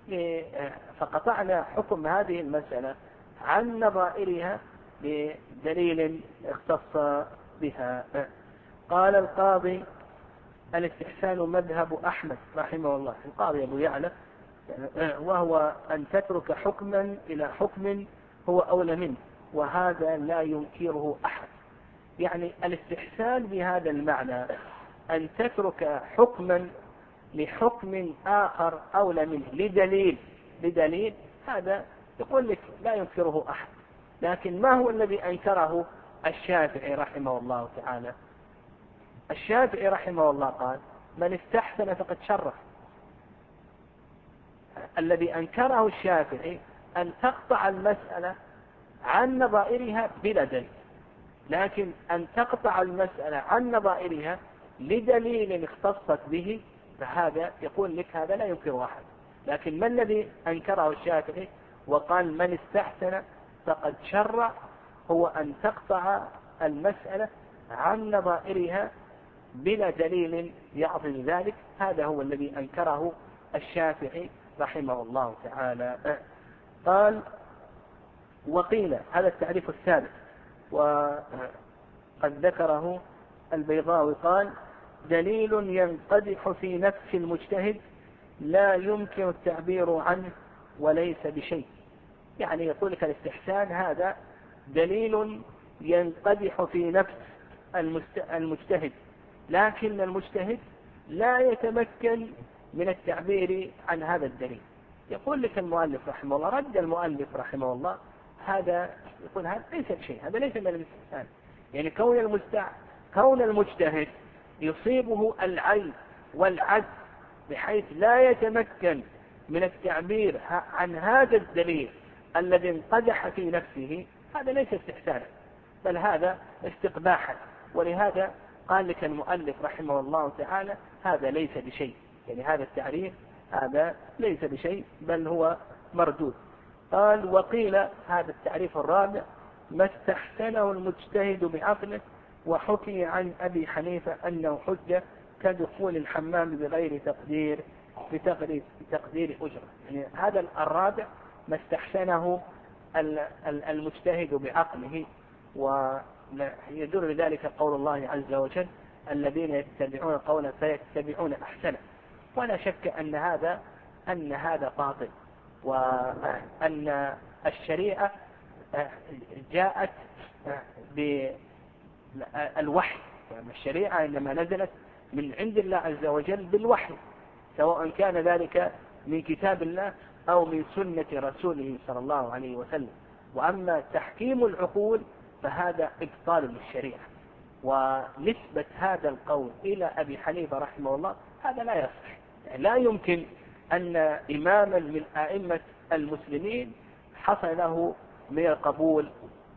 فقطعنا حكم هذه المسألة عن نظائرها بدليل اختص بها. قال القاضي: الاستحسان مذهب أحمد رحمه الله، القاضي أبو يعلى، وهو أن تترك حكما إلى حكم هو أولى منه، وهذا لا ينكره أحد. يعني الاستحسان بهذا المعنى أن تترك حكما لحكم آخر أولى منه لدليل، هذا يقول لك لا ينكره أحد. لكن ما هو الذي أنكره الشافعي رحمه الله تعالى؟ الشافعي رحمه الله قال: من استحسن فقد شرع. الذي أنكره الشافعي أن تقطع المسألة عن نظائرها بلا دليل، لكن أن تقطع المسألة عن نظائرها لدليل اختصت به، فهذا يقول لك هذا لا ينكره أحد. لكن ما الذي أنكره الشافعي وقال من استحسن فقد شرع؟ هو أن تقطع المسألة عن نظائرها بلا دليل يعظم ذلك. هذا هو الذي أنكره الشافعي رحمه الله تعالى. قال: وقيل، هذا التعريف الثالث وقد ذكره البيضاوي، قال: دليل ينقدح في نفس المجتهد لا يمكن التعبير عنه وليس بشيء. يعني يقول لك الاستحسان هذا دليل ينقدح في نفس المجتهد، لكن المجتهد لا يتمكن من التعبير عن هذا الدليل. يقول لك المؤلف رحمه الله، رد المؤلف رحمه الله هذا، يقول هذا ليس بشيء، هذا ليس من الاستحسان. يعني كون المجتهد يصيبه العيب والعجز بحيث لا يتمكن من التعبير عن هذا الدليل الذي انقدح في نفسه، هذا ليس استحسانا بل هذا استقباحا. ولهذا قال لك المؤلف رحمه الله تعالى هذا ليس بشيء، يعني هذا التعريف هذا ليس بشيء بل هو مردود. قال وقيل هذا التعريف الرابع ما استحسنه المجتهد بعقله، وحكي عن أبي حنيفة أنه حجة كدخول الحمام بغير تقدير بتقدير أجرة. يعني هذا الرابع ما استحسنه المجتهد بعقله، ويدل لذلك قول الله عز وجل الذين يتبعون القول فيتبعون أحسنه. ولا شك أن هذا باطل، وأن الشريعة جاءت بالوحي، يعني الشريعة إنما نزلت من عند الله عز وجل بالوحي، سواء كان ذلك من كتاب الله أو من سنة رسوله صلى الله عليه وسلم. وأما تحكيم العقول فهذا إبطال للشريعة. ونسبة هذا القول إلى أبي حنيفة رحمه الله هذا لا يصح. يعني لا يمكن أن إماما من أئمة المسلمين حصل له من القبول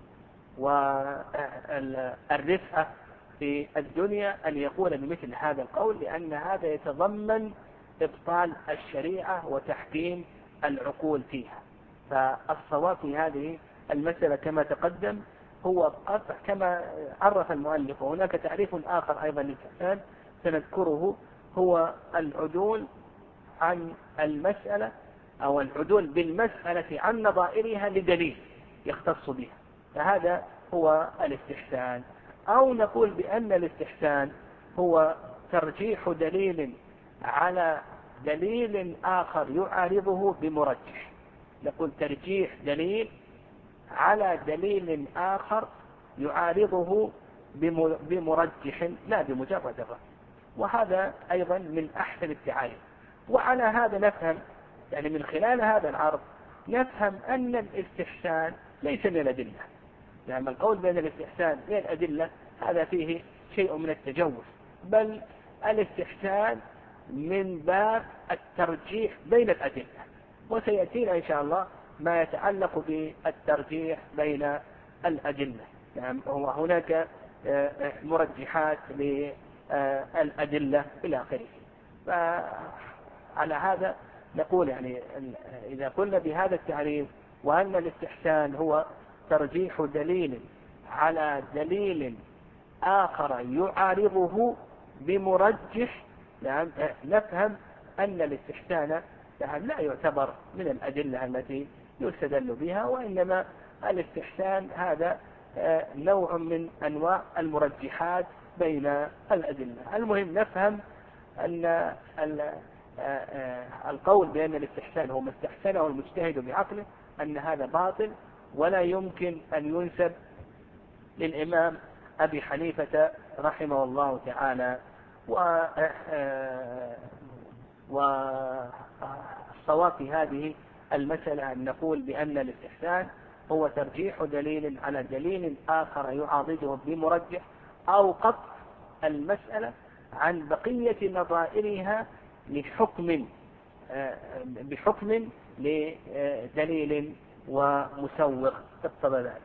والرفعة في الدنيا أن يقول بمثل هذا القول، لأن هذا يتضمن إبطال الشريعة وتحكيم العقول فيها. فالصواب في هذه المسألة كما تقدم هو قطع كما عرف المؤلف. وهناك تعريف آخر أيضا للإحسان سنذكره، هو العدول عن المسألة أو العدول بالمسألة عن نظائرها لدليل يختص بها، فهذا هو الاستحسان. أو نقول بأن الاستحسان هو ترجيح دليل على دليل آخر يعارضه بمرجح. نقول ترجيح دليل على دليل آخر يعارضه بمرجح لا بمجرد الرأي، وهذا أيضا من أحسن التعاريف. وعلى هذا نفهم، يعني من خلال هذا العرض نفهم أن الاستحسان ليس من الأدلة. يعني القول بأن الاستحسان من الأدلة هذا فيه شيء من التجوز، بل الاستحسان من باب الترجيح بين الأدلة. وسيأتينا إن شاء الله ما يتعلق بالترجيح بين الأدلة. يعني هناك مرجحات للأدلة إلى آخره. فعلى هذا نقول يعني إذا قلنا بهذا التعريف وأن الاستحسان هو ترجيح دليل على دليل آخر يعارضه بمرجح، نفهم أن الاستحسان لا يعتبر من الأدلة التي يستدل بها، وإنما الاستحسان هذا نوع من أنواع المرجحات بين الأدلة. المهم نفهم أن القول بأن الاستحسان هو ما استحسنه المجتهد بعقله أن هذا باطل، ولا يمكن أن ينسب للإمام أبي حنيفة رحمه الله تعالى. والصواب في هذه المسألة أن نقول بأن الاستحسان هو ترجيح دليل على دليل آخر يعاضده بمرجح، أو قطع المسألة عن بقية نظائرها بحكم لدليل ومسوغ اقتضى ذلك.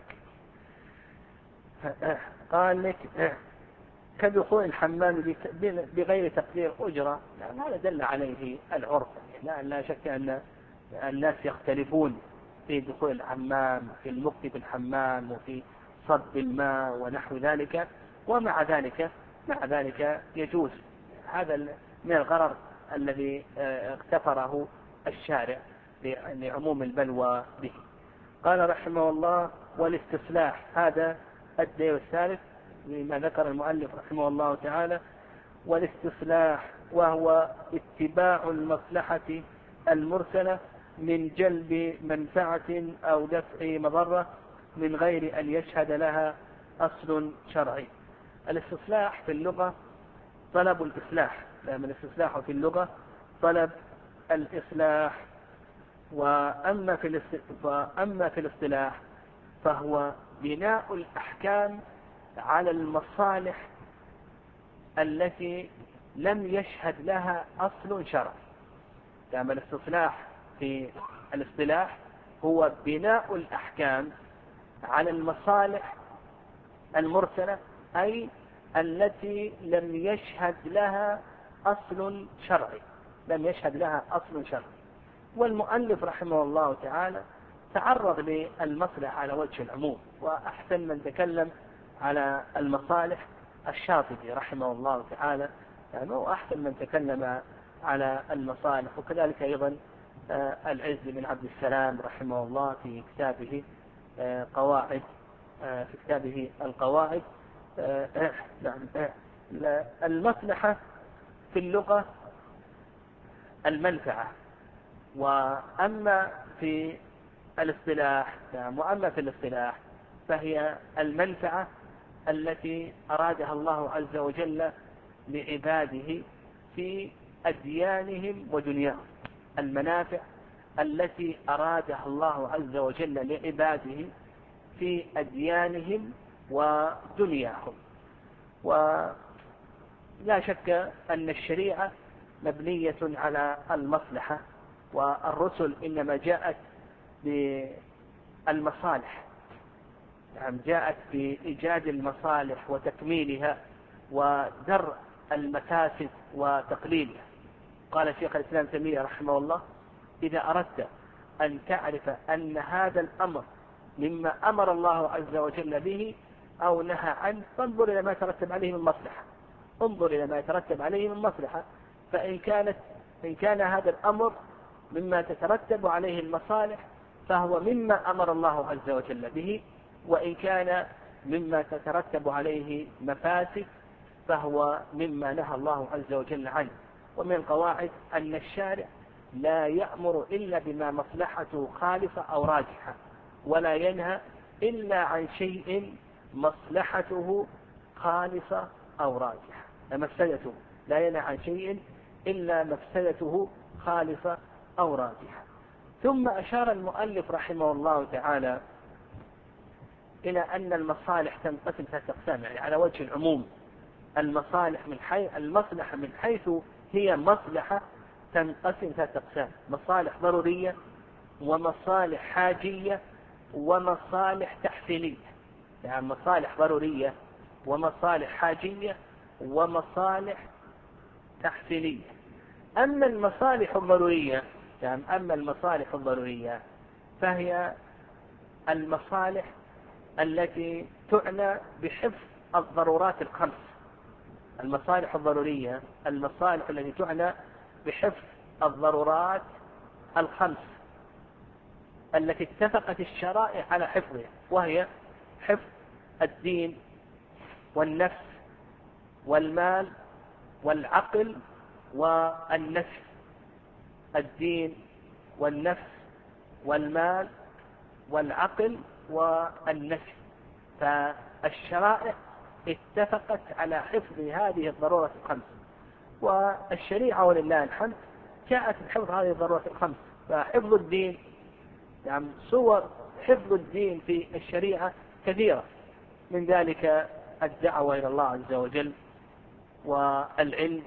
قال لك كدخول الحمام بغير تقدير أجرة، يعني هذا دل عليه العرف. لا شك أن الناس يختلفون في دخول الحمام، في المكث في الحمام، وفي صب الماء ونحو ذلك، ومع ذلك يجوز. هذا من الغرر الذي اغتفره الشارع لعموم البلوى به. قال رحمه الله والاستصلاح، هذا الدليل الثالث مما ذكر المؤلف رحمه الله تعالى. والاستصلاح وهو اتباع المصلحة المرسلة من جلب منفعة أو دفع مضرة من غير أن يشهد لها أصل شرعي. الاستصلاح في اللغة طلب الإصلاح، لأن الاستصلاح في اللغة طلب الإصلاح. وأما في الاصطلاح فهو بناء الأحكام على المصالح التي لم يشهد لها أصل شرعي. يعني الاستصلاح في الاصطلاح هو بناء الأحكام على المصالح المرسلة، أي التي لم يشهد لها أصل شرعي، لم يشهد لها أصل شرعي. والمؤلف رحمه الله تعالى تعرض للمصلحة على وجه العموم، وأحسن من تكلم على المصالح الشاطبي رحمه الله تعالى، يعني وأحسن من تكلم على المصالح. وكذلك أيضا العز بن عبد السلام رحمه الله في كتابه قواعد، في كتابه القواعد. المصلحة في اللغة المنفعة، وأما في الاصطلاح فهي المنفعة التي أرادها الله عز وجل لعباده في أديانهم ودنياهم، المنافع التي أرادها الله عز وجل لعباده في أديانهم ودنياهم. ولا شك أن الشريعة مبنية على المصلحة، والرسل إنما جاءت بالمصالح، يعني جاءت بإيجاد المصالح وتكميلها ودرء المفاسد وتقليلها. قال شيخ الإسلام تيمية رحمه الله: إذا أردت أن تعرف أن هذا الأمر مما أمر الله عز وجل به أو نهى عنه فانظر إلى ما يترتب عليه من مصلحة، انظر إلى ما يترتب عليه من مصلحة. فإن كان هذا الأمر مما تترتب عليه المصالح فهو مما أمر الله عز وجل به، وإن كان مما تترتب عليه مفاسد فهو مما نهى الله عز وجل عنه. ومن القواعد أن الشارع لا يأمر إلا بما مصلحته خالصة أو راجحة، ولا ينهى إلا عن شيء مصلحته خالصة أو راجحة، مفسدته لا ينهى عن شيء إلا مفسدته خالصة أو راجحة. ثم أشار المؤلف رحمه الله تعالى إلى أن المصالح تنقسم ثلاثة أقسام، يعني على وجه العموم المصالح المصلحة من حيث هي مصلحة تنقسم ثلاثة أقسام: مصالح ضرورية، ومصالح حاجية، ومصالح تحسينية. يعني مصالح ضرورية ومصالح حاجية ومصالح تحسينية. أما المصالح الضرورية فهي المصالح التي تعنى بحفظ الضرورات الخمس. المصالح الضرورية المصالح التي تعنى بحفظ الضرورات الخمس التي اتفقت الشرائع على حفظها، وهي حفظ الدين والنفس والمال والعقل والنفس. الدين والنفس والمال والعقل والنفس. فالشرائع اتفقت على حفظ هذه الضرورات الخمس، والشريعة ولله الحمد جاءت بحفظ هذه الضرورات الخمس. فحفظ الدين، يعني صور حفظ الدين في الشريعة كثيرة، من ذلك الدعوة إلى الله عز وجل، والعلم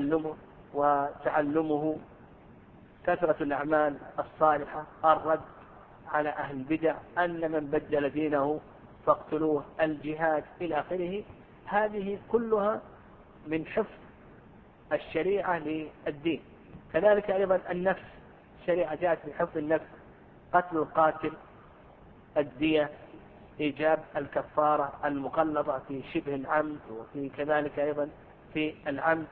وتعلمه، كثرة الأعمال الصالحة، الرد على أهل البدع، أن من بدل دينه فاقتلوه، الجهاد إلى آخره. هذه كلها من حفظ الشريعة للدين. كذلك أيضا النفس، الشريعة جاءت بحفظ النفس: قتل القاتل، الدية، إيجاب الكفارة المغلظة في شبه العمد، وفي كذلك أيضا في العمد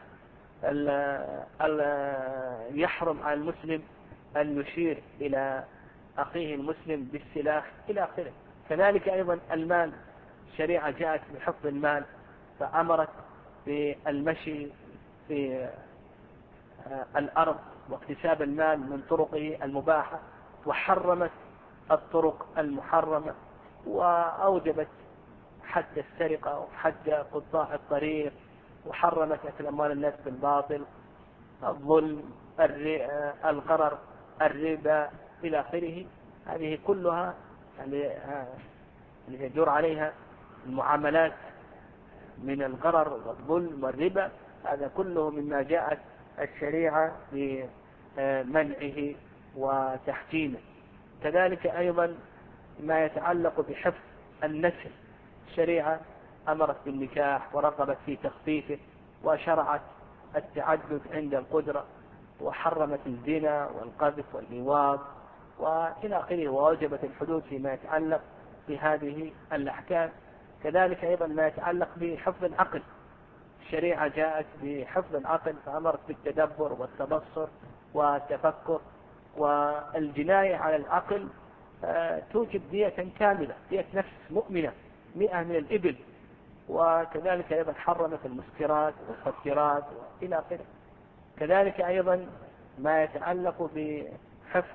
يحرم على المسلم أن يشير إلى أخيه المسلم بالسلاح إلى آخره. كذلك أيضا المال، الشريعة جاءت بحفظ المال فأمرت بالمشي في الأرض واكتساب المال من طرقه المباحة، وحرمت الطرق المحرمة، وأوجبت حد السرقة وحد قطاع الطريق، وحرمت أكل أموال الناس بالباطل، الظلم، الغرر، الربا إلى آخره. هذه كلها اللي يدور عليها المعاملات من الغرر والظلم والربا، هذا كله مما جاءت الشريعة بمنعه وتحجيمه. كذلك أيضا ما يتعلق بحفظ النسل، الشريعة أمرت بالنكاح ورغبت في تخفيفه، وشرعت التعدد عند القدرة، وحرمت الزنا والقذف واللواط وإلى آخره، ووجبت الحدود فيما يتعلق بهذه الأحكام. كذلك أيضا ما يتعلق بحفظ العقل، الشريعة جاءت بحفظ العقل فأمرت بالتدبر والتبصر والتفكر، والجناية على العقل توجب دية كاملة، دية نفس مؤمنة 100 من الإبل. وكذلك أيضا حرمت المسكرات والمخدرات وإلى آخره. كذلك أيضا ما يتعلق بحفظ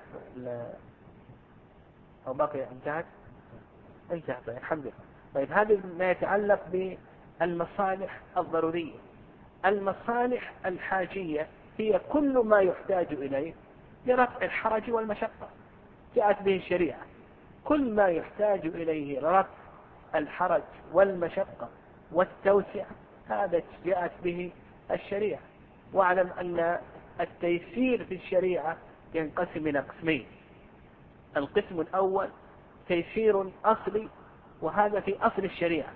أو بقي انتهت الحمد لله. طيب، هذا ما يتعلق بالمصالح الضرورية. المصالح الحاجية هي كل ما يحتاج إليه لرفع الحرج والمشقة، جاءت به الشريعة. كل ما يحتاج إليه لرفع الحرج والمشقة والتوسعة، هذا جاءت به الشريعة. واعلم أن التيسير في الشريعة ينقسم إلى قسمين. القسم الأول تيسير أصلي، وهذا في أصل الشريعة،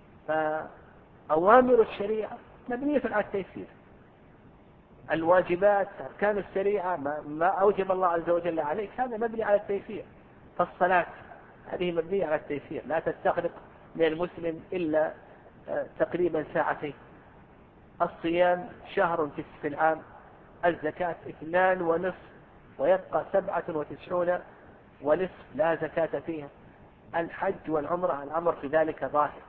فأوامر الشريعة مبنية على التيسير. الواجبات، أركان الشريعة، ما أوجب الله عز وجل عليك، هذا مبني على التيسير. فالصلاة هذه مبنية على التيسير، لا تستغرق من المسلم إلا تقريبا ساعتين. الصيام شهر في العام. الزكاة 2.5، ويبقى 97.5 لا زكاة فيها. الحج والعمرة الأمر في ذلك ظاهر،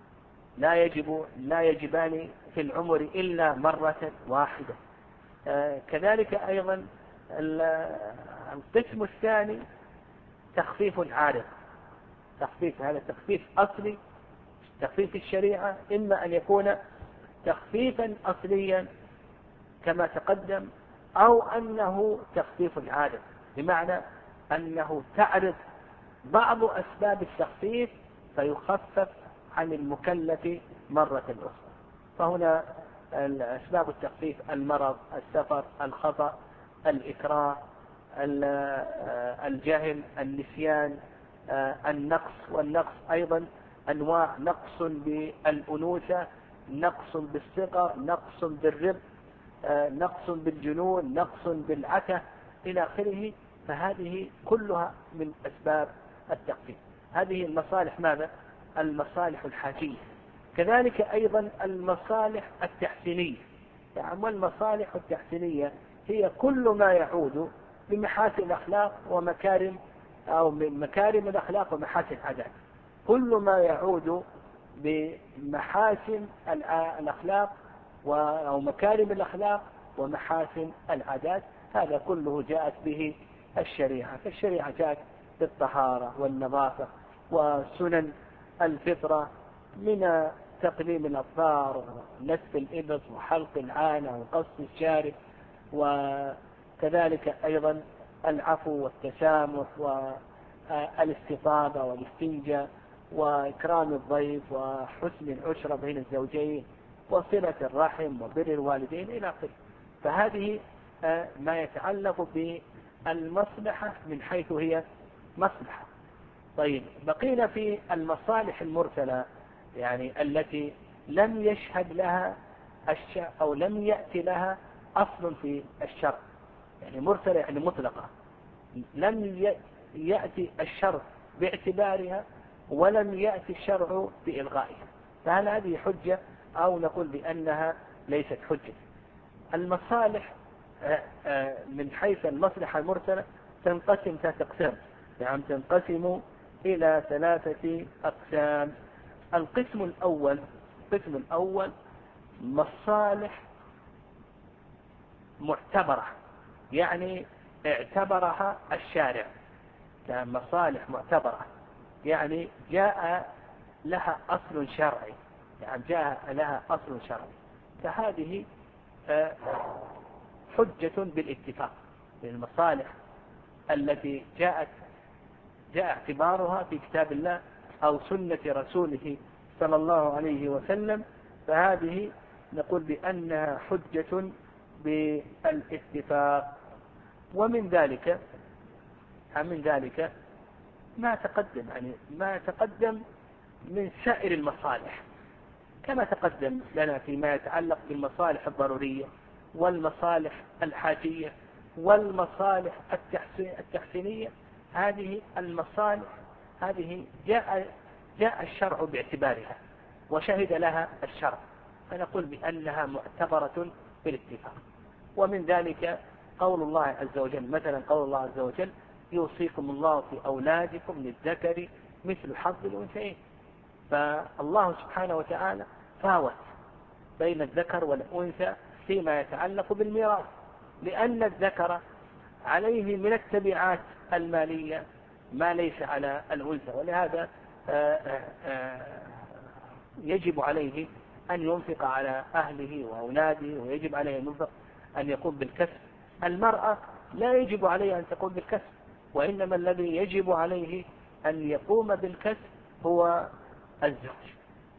لا يجبان في العمر إلا مرة واحدة. كذلك أيضا القسم الثاني تخفيف عارض. هذا تخفيف أصلي، تخفيف الشريعة إما أن يكون تخفيفا أصليا كما تقدم، أو أنه تخفيف عارض، بمعنى أنه تعرض بعض أسباب التخفيف فيخفف عن المكلف مرة أخرى. فهنا أسباب التخفيف: المرض، السفر، الخطأ، الإكراه، الجهل، النسيان، النقص. والنقص أيضا أنواع: نقص بالأنوثة، نقص بالصغر، نقص بالرب، نقص بالجنون، نقص بالعته إلى آخره. فهذه كلها من أسباب التخفيف. هذه المصالح ماذا؟ المصالح الحاجية. كذلك أيضا المصالح التحسينية. يعني والمصالح التحسينية هي كل ما يعود بمحاسن الأخلاق ومكارم، أو من مكارم الأخلاق ومحاسن العادات. كل ما يعود بمحاسن الأخلاق أو مكارم الأخلاق ومحاسن العادات، هذا كله جاءت به الشريعة. فالشريعة جاءت بالطهارة والنظافة وسنن الفطرة، من تقليم الأظفار ونتف الإبط وحلق العانة وقص الشارب، وكذلك أيضا العفو والتسامح والاستطابة والاستنجاء وإكرام الضيف وحسن العشرة بين الزوجين وصلة الرحم وبر الوالدين إلى آخره. فهذه ما يتعلق بالمصلحة من حيث هي مصلحة. طيب، بقينا في المصالح المرسلة، يعني التي لم يشهد لها أو لم يأتي لها أصل في الشرع. يعني مرسلة يعني مطلقة، لم يأتي الشرع باعتبارها ولم يأتي الشرع بإلغائها، فهل هذه حجة أو نقول بأنها ليست حجة؟ المصالح من حيث المصلحة المرسلة تنقسم 3 أقسام، يعني تنقسم إلى 3 أقسام. القسم الأول مصالح معتبرة، يعني اعتبرها الشارع، يعني مصالح معتبرة، يعني جاء لها أصل شرعي، يعني جاء لها أصل شرعي، فهذه حجة بالاتفاق للمصالح التي جاء اعتبارها في كتاب الله أو سنة رسوله صلى الله عليه وسلم، فهذه نقول بأنها حجة بالاتفاق. ومن ذلك ما تقدم من سائر المصالح، كما تقدم لنا فيما يتعلق بالمصالح الضرورية والمصالح الحاجية والمصالح التحسينية. هذه المصالح هذه جاء الشرع باعتبارها وشهد لها الشرع، فنقول بأنها معتبرة بالاتفاق. ومن ذلك قول الله عز وجل، مثلا قول الله عز وجل: يوصيكم الله في أولادكم للذكر مثل حظ الأنثيين. فالله سبحانه وتعالى فاوت بين الذكر والأنثى فيما يتعلق بالميراث، لأن الذكر عليه من التبعات المالية ما ليس على الأنثى، ولهذا يجب عليه أن ينفق على أهله وأولاده، ويجب عليه أن يقوم بالكسب. المرأة لا يجب عليها أن تقوم بالكسب، وإنما الذي يجب عليه أن يقوم بالكسب هو الزوج.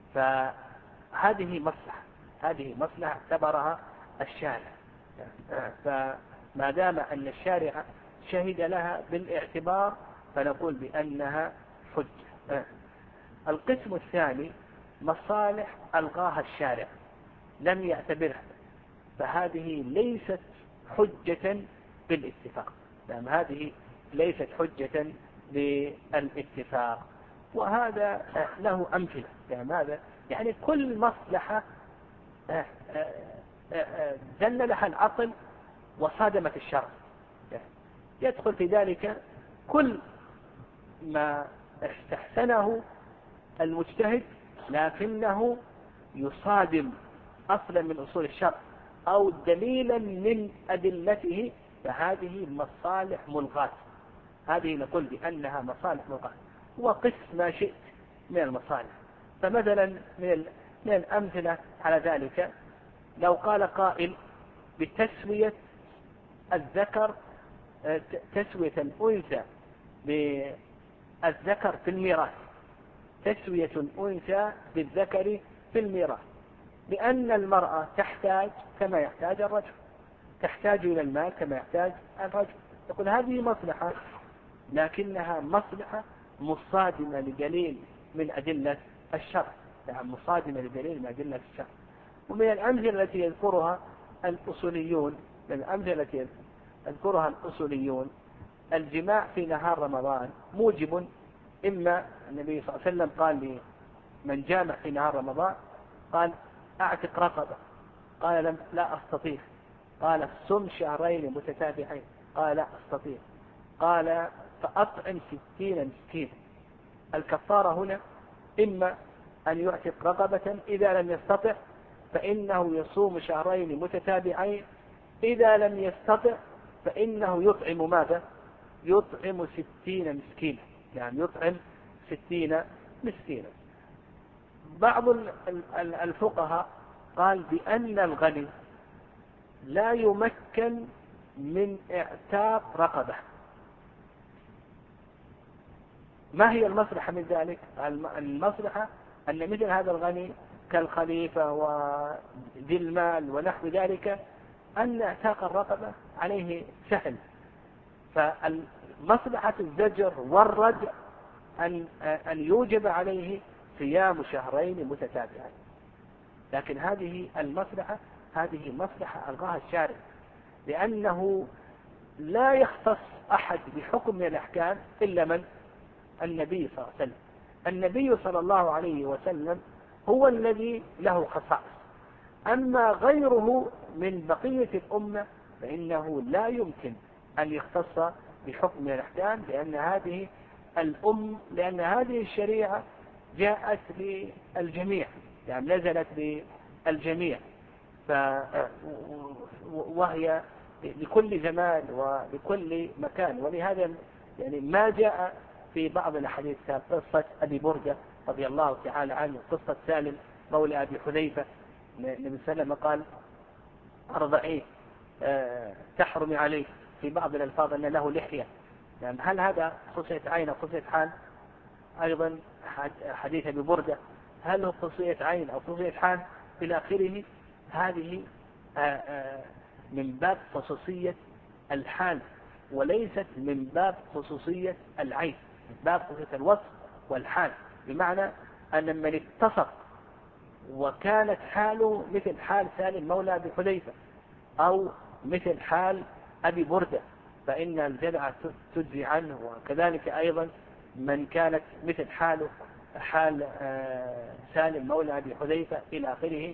فهذه مصلحة اعتبرها الشارع، فما دام أن الشارع شهد لها بالاعتبار فنقول بأنها حجة. القسم الثاني مصالح ألغاها الشارع لم يعتبرها، فهذه ليست حجة بالاتفاق، هذه ليست حجة بالاتفاق. وهذا له أمثلة، يعني كل مصلحة دل لها العقل وصادمت الشرع يدخل في ذلك كل ما استحسنه المجتهد لكنه يصادم أصلا من أصول الشرع أو دليلا من أدلته، فهذه مصالح ملغاة. هذه نقول بأنها مصالح ملغاة. وقس ما شئت من المصالح. فمثلا من الأمثلة على ذلك لو قال قائل بتسوية الذكر، تسوية الأنثى بالذكر في الميراث، تسوية الأنثى بالذكر في الميراث، لأن المرأة تحتاج كما يحتاج الرجل، تحتاج إلى المال كما يحتاج الرجل. يقول هذه مصلحة لكنها مصلحة مصادمة لدليل من أدلة الشرع، يعني مصادمة لدليل من أدلة الشرع. ومن الأمثلة التي يذكرها الأصوليون الجماع في نهار رمضان موجب. إما النبي صلى الله عليه وسلم قال لمن جامع في نهار رمضان قال أعتق رقبة، قال لا أستطيع، قال صم شهرين متتابعين، قال لا أستطيع، قال فأطعم 60 مسكين. الكفارة هنا إما أن يعتق رقبة، إذا لم يستطع فإنه يصوم شهرين متتابعين، إذا لم يستطع فإنه يطعم ماذا؟ يطعم 60 مسكينا، يعني يطعم 60 مسكينا. بعض الفقهاء قال بأن الغني لا يمكن من اعتاق رقبة. ما هي المصلحة من ذلك؟ المصلحة أن مثل هذا الغني كالخليفة وذي المال ونحو ذلك أن اعتاق الرقبة عليه سهل، فمصلحة الزجر والردع أن يوجب عليه صيام شهرين متتابعين. لكن هذه مصلحة ألغاها الشارع، لأنه لا يختص أحد بحكم من الأحكام إلا من؟ النبي صلى الله عليه وسلم. النبي صلى الله عليه وسلم هو الذي له خصائص، أما غيره من بقية الأمة فإنه لا يمكن أن يختص بحكم من الأحكام، لأن هذه الشريعة جاءت للجميع، يعني نزلت للجميع، وهي لكل زمان ولكل مكان. ولهذا يعني ما جاء في بعض الحديث قصة أبي بردة رضي الله تعالى عنه، قصة سالم مولى أبي حذيفة، النبي صلى الله عليه وسلم قال أرضعيه تحرم عليه، في بعض الألفاظ أن له لحية. يعني هل هذا خصوصية عين أو خصوصية حال؟ أيضا حديث أبي بردة، هل هو خصوصية عين أو خصوصية حال إلى آخره؟ هذه من باب خصوصية الحال وليست من باب خصوصية العين، من باب خصوصية الوصف والحال، بمعنى أن من اتفق وكانت حاله مثل حال سالم مولى أبي حذيفة أو مثل حال أبي بردة فإن الجدعة تجزي عنه، وكذلك أيضا من كانت مثل حاله حال سالم مولى أبي حذيفة إلى آخره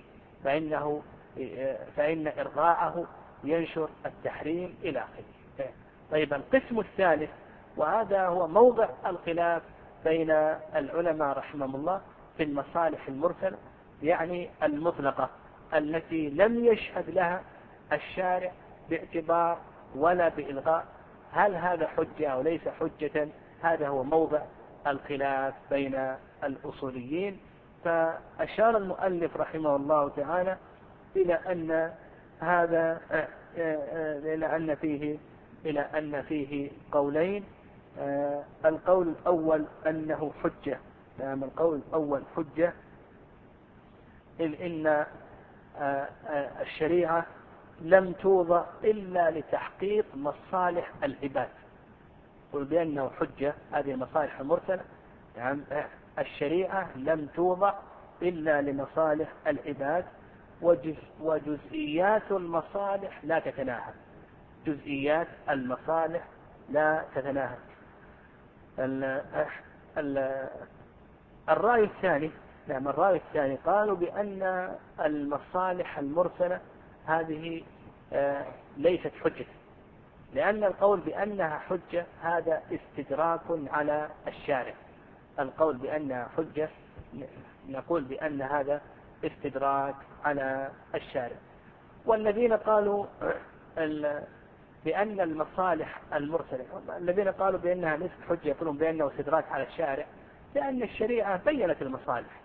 فإن إرضاعه ينشر التحريم إلى آخره. طيب القسم الثالث، وهذا هو موضع الخلاف بين العلماء رحمهم الله، في المصالح المرسلة، يعني المطلقة التي لم يشهد لها الشارع باعتبار ولا بإلغاء، هل هذا حجة أو ليس حجة؟ هذا هو موضع الخلاف بين الأصوليين. فأشار المؤلف رحمه الله تعالى إلى أن هذا إلى أن فيه قولين. القول الأول أنه حجة، القول الأول حجة، إن الشريعة لم توضع إلا لتحقيق مصالح العباد، قل بأنه حجة هذه المصالح المرسلة. يعني الشريعة لم توضع إلا لمصالح العباد، وجزئيات المصالح لا تتناهى، جزئيات المصالح لا تتناهى. الرأي الثاني، الرأي الثاني قالوا بأن المصالح المرسلة هذه ليست حجة، لأن القول بأنها حجة هذا استدراك على الشارع. القول بأنها حجة نقول بأن هذا استدراك على الشارع. والذين قالوا بأن المصالح المرسلة، الذين قالوا بأنها ليست حجة يقولون بأنه استدراك على الشارع، لأن الشريعة بيّنت المصالح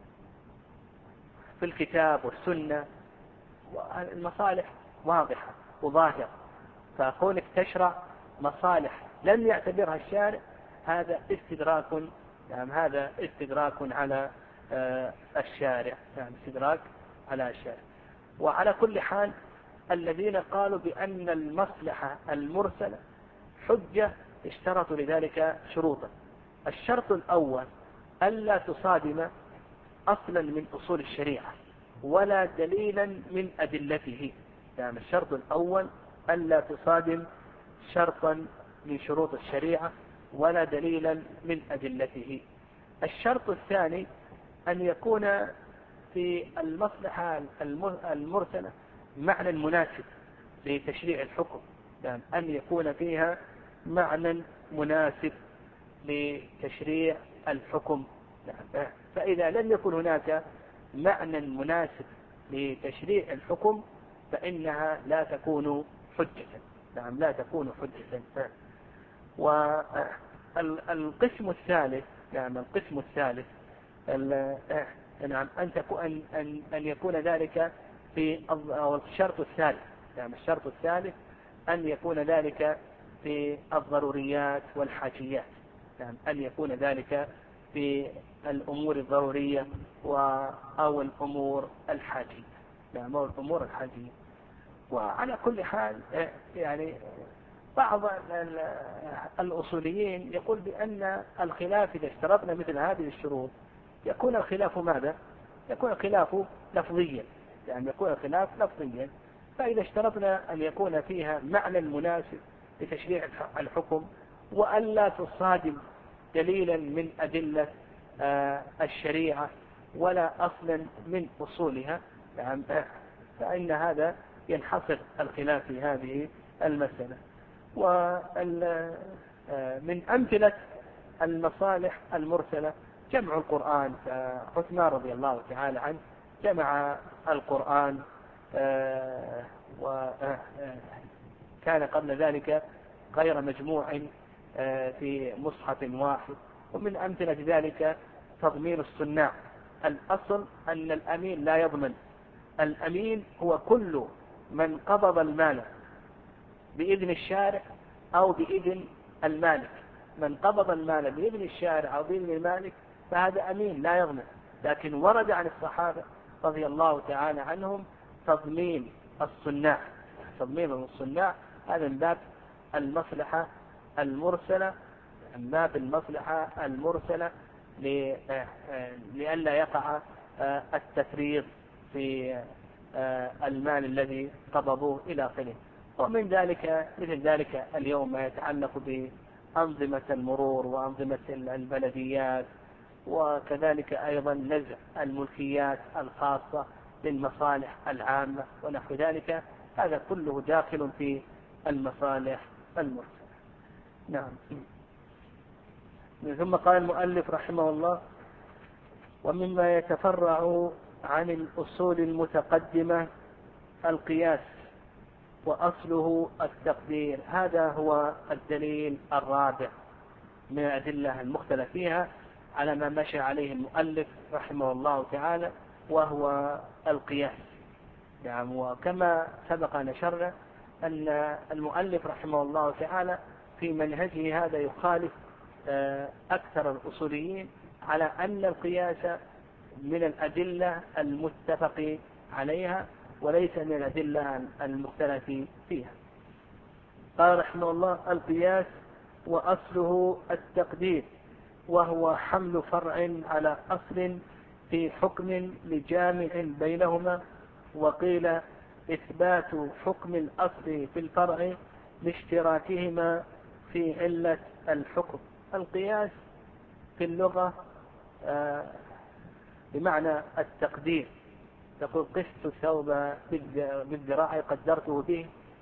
في الكتاب والسنة، والمصالح واضحة وظاهرة، فكونك تشرع مصالح لم يعتبرها الشارع هذا استدراك، هذا استدراك على الشارع، استدراك على الشارع. وعلى كل حال الذين قالوا بأن المصلحة المرسلة حجة اشترطوا لذلك شروطا. الشرط الأول ألا تصادم أصلا من أصول الشريعة ولا دليلا من أدلته، الشرط الأول ألا تصادم شرطا من شروط الشريعة ولا دليلا من أدلته. الشرط الثاني أن يكون في المصلحة المرسلة معنى مناسب لتشريع الحكم، أن يكون فيها معنى مناسب لتشريع الحكم. فإذا لم يكن هناك معنى مناسب لتشريع الحكم فإنها لا تكون حجة، لا تكون حجة. والقسم الثالث، القسم الثالث أن يكون ذلك في الشرط الثالث، الشرط الثالث أن يكون ذلك في الضروريات والحاجيات، أن يكون ذلك في الأمور الضرورية أو الأمور الحاجية، أو الأمور الحاجية. وعلى كل حال يعني بعض الأصوليين يقول بأن الخلاف إذا اشترطنا مثل هذه الشروط يكون الخلاف ماذا؟ يكون الخلاف لفظيا، يكون الخلاف لفظيا. فإذا اشترطنا أن يكون فيها معنى مناسب لتشريع الحكم وألا تصادم دليلا من أدلة الشريعة ولا أصلا من أصولها، فإن هذا ينحصر الخلاف في هذه المسألة. ومن أمثلة المصالح المرسلة جمع القرآن، فعثمان رضي الله تعالى عنه جمع القرآن، وكان قبل ذلك غير مجموع في مصحف واحد. ومن أمثلة ذلك تضمين الصناع. الأصل أن الأمين لا يضمن. الأمين هو كل من قبض المال بإذن الشارع أو بإذن المالك. من قبض المال بإذن الشارع أو بإذن المالك فهذا أمين لا يضمن. لكن ورد عن الصحابة رضي الله تعالى عنهم تضمين الصناع. تضمين الصناع هذا من باب المصلحة المرسلة، من باب المصلحة المرسلة لئلا يقع التفريط في المال الذي قبضوه إلى آخره. ومن ذلك مثل ذلك اليوم ما يتعلق بأنظمة المرور وأنظمة البلديات، وكذلك أيضا نزع الملكيات الخاصة للمصالح العامة ونحو ذلك. هذا كله داخل في المصالح المرسلة. نعم. ثم قال المؤلف رحمه الله: ومما يتفرع عن الأصول المتقدمة القياس وأصله التقدير. هذا هو الدليل الرابع من الأدلة المختلف فيها على ما مشى عليه المؤلف رحمه الله تعالى، وهو القياس. يعني وكما سبق نشرنا أن المؤلف رحمه الله تعالى في منهجه هذا يخالف أكثر الأصوليين على أن القياس من الأدلة المتفق عليها وليس من الأدلة المختلف فيها. قال رحمه الله: القياس وأصله التقدير، وهو حمل فرع على أصل في حكم لجامع بينهما، وقيل إثبات حكم الأصل في الفرع لاشتراكهما في علة الحكم. القياس في اللغة بمعنى التقدير. تقول قست الثوب بالذراع قدرته به،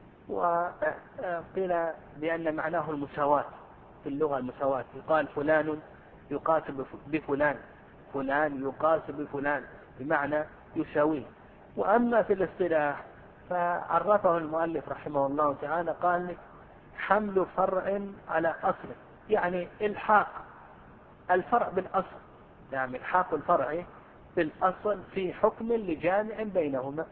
وقيل بأن معناه المساواة في اللغة. المساواة يقال فلان يقاس بفلان، فلان يقاس بفلان بمعنى يساويه. وأما في الاصطلاح فعرفه المؤلف رحمه الله تعالى قال: حمل فرع على أصل، يعني الحاق الفرع بالأصل، يعني الحاق الفرع بالأصل في حكم لجامع بينهما.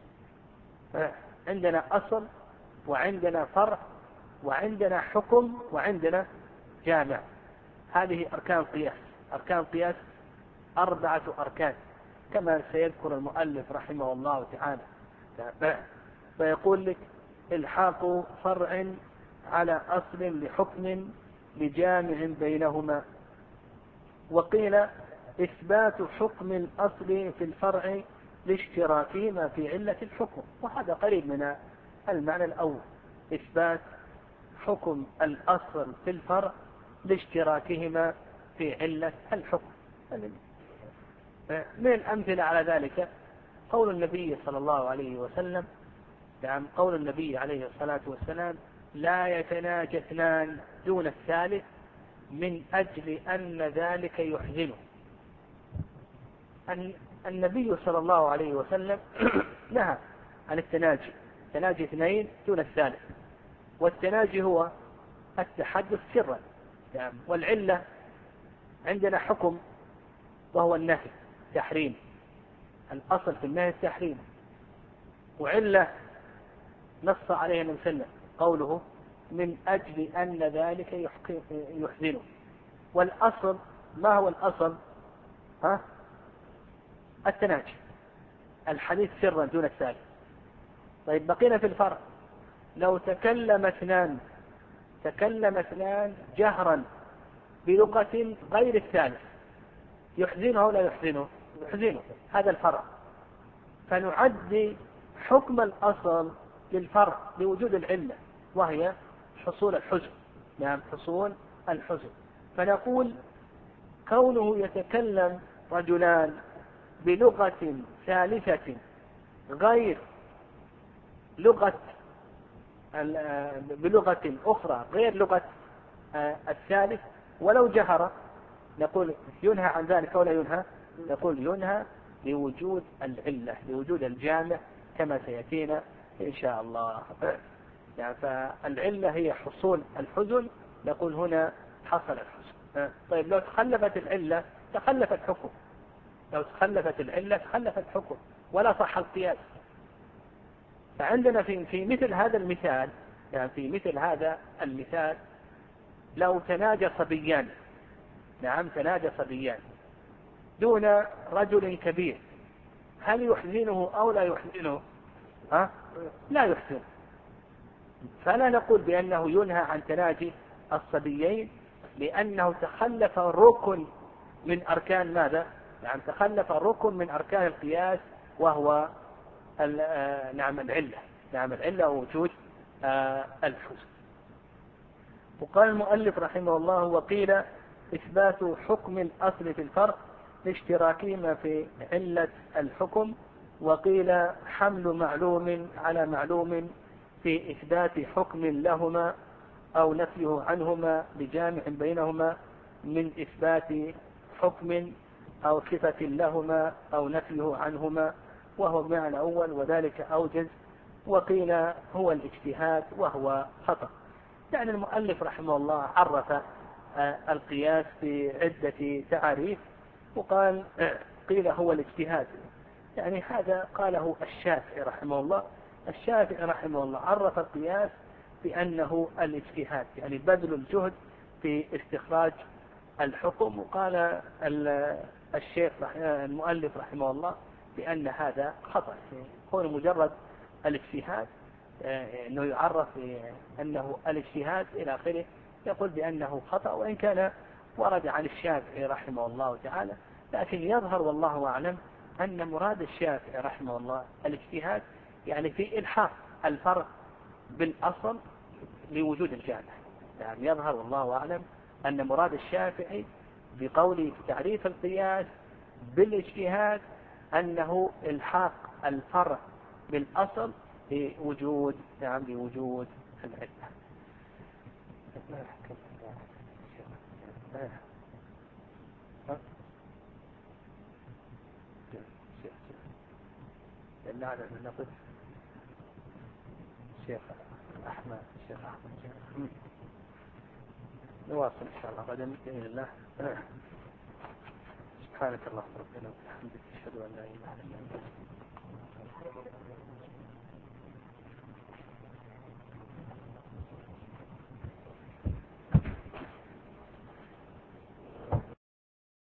عندنا أصل وعندنا فرع وعندنا حكم وعندنا جامع. هذه أركان القياس. أركان القياس 4 أركان كما سيذكر المؤلف رحمه الله تعالى. فيقول لك: الحاق فرع على أصل لحكم لجامع بينهما، وقيل إثبات حكم الأصل في الفرع لاشتراكهما في علة الحكم. وهذا قريب من المعنى الأول، إثبات حكم الأصل في الفرع لاشتراكهما في علة الحكم. من الأمثلة على ذلك قول النبي صلى الله عليه وسلم، يعني قول النبي عليه الصلاة والسلام: لا يتناجى اثنان دون الثالث من أجل أن ذلك يحزنه. النبي صلى الله عليه وسلم نهى عن التناجي، تناجي اثنين دون الثالث. والتناجي هو التحدث سرا، يعني والعلة عندنا حكم وهو النهي، تحريم. الأصل في النهي التحريم، وعلة نص عليه النبي صلى الله عليه وسلم قوله: من أجل أن ذلك يحزنه. والأصل ما هو الأصل؟ التناجي، الحديث سرا دون الثالث. طيب بقينا في الفرع. لو تكلم اثنان جهرا بلغة غير الثالث، يحزنه أو لا يحزنه؟ يحزنه. هذا الفرع. فنعد حكم الأصل للفرع لوجود العلة، وهي حصول الحزن. نعم، حصول الحزن. فنقول كونه يتكلم رجلان بلغة ثالثة غير بلغة أخرى غير لغة الثالث ولو جهر، نقول ينهى عن ذلك ولا ينهى؟ نقول ينهى لوجود العلة، لوجود الجامع كما سيأتينا إن شاء الله. يعني فالعلة هي حصول الحزن، نقول هنا حصل الحزن. طيب لو تخلفت العلة تخلف الحكم. لو تخلفت العلة تخلف الحكم ولا صح القياس. فعندنا في مثل هذا المثال، يعني في مثل هذا المثال لو تناجى صبيان، نعم تناجى صبيان دون رجل كبير، هل يحزنه أو لا يحزنه؟ لا يحزن. فلا نقول بأنه ينهى عن تناجي الصبيين، لأنه تخلف ركن من أركان ماذا؟ نعم تخلف ركن من أركان القياس، وهو نعم العلة، نعم العلة ووجود الحزن. وقال المؤلف رحمه الله: وقيل إثبات حكم الأصل في الفرق لاشتراكهما في علة الحكم، وقيل حمل معلوم على معلوم في إثبات حكم لهما أو نفيه عنهما بجامع بينهما من إثبات حكم أو صفة لهما أو نفيه عنهما، وهو بمعنى الأول وذلك أوجز. وقيل هو الاجتهاد وهو خطأ. يعني المؤلف رحمه الله عرف القياس بعدة تعاريف، وقال قيل هو الاجتهاد، يعني هذا قاله الشافعي رحمه الله. الشافعي رحمه الله عرف القياس بأنه الاجتهاد، يعني بذل الجهد في استخراج الحكم. وقال الشيخ المؤلف رحمه الله بأن هذا خطأ، هو مجرد الاجتهاد، انه يعرف انه الاجتهاد الى اخره، يقول بانه خطأ، وان كان ورد عن الشافعي رحمه الله تعالى، لكن يظهر والله اعلم ان مراد الشافعي رحمه الله الاجتهاد، يعني في الحاق الفرق بالاصل لوجود الجامع. يعني يظهر والله اعلم ان مراد الشافعي بقوله في تعريف القياس بالاجتهاد انه الحاق الفرق بالاصل لوجود، نعم لوجود العلة. نقف الشيخ أحمد نواصل إن شاء الله غدا بإذن الله. سبحانك اللهم ربنا وبحمدك أشهد أن لا إله إلا أنت.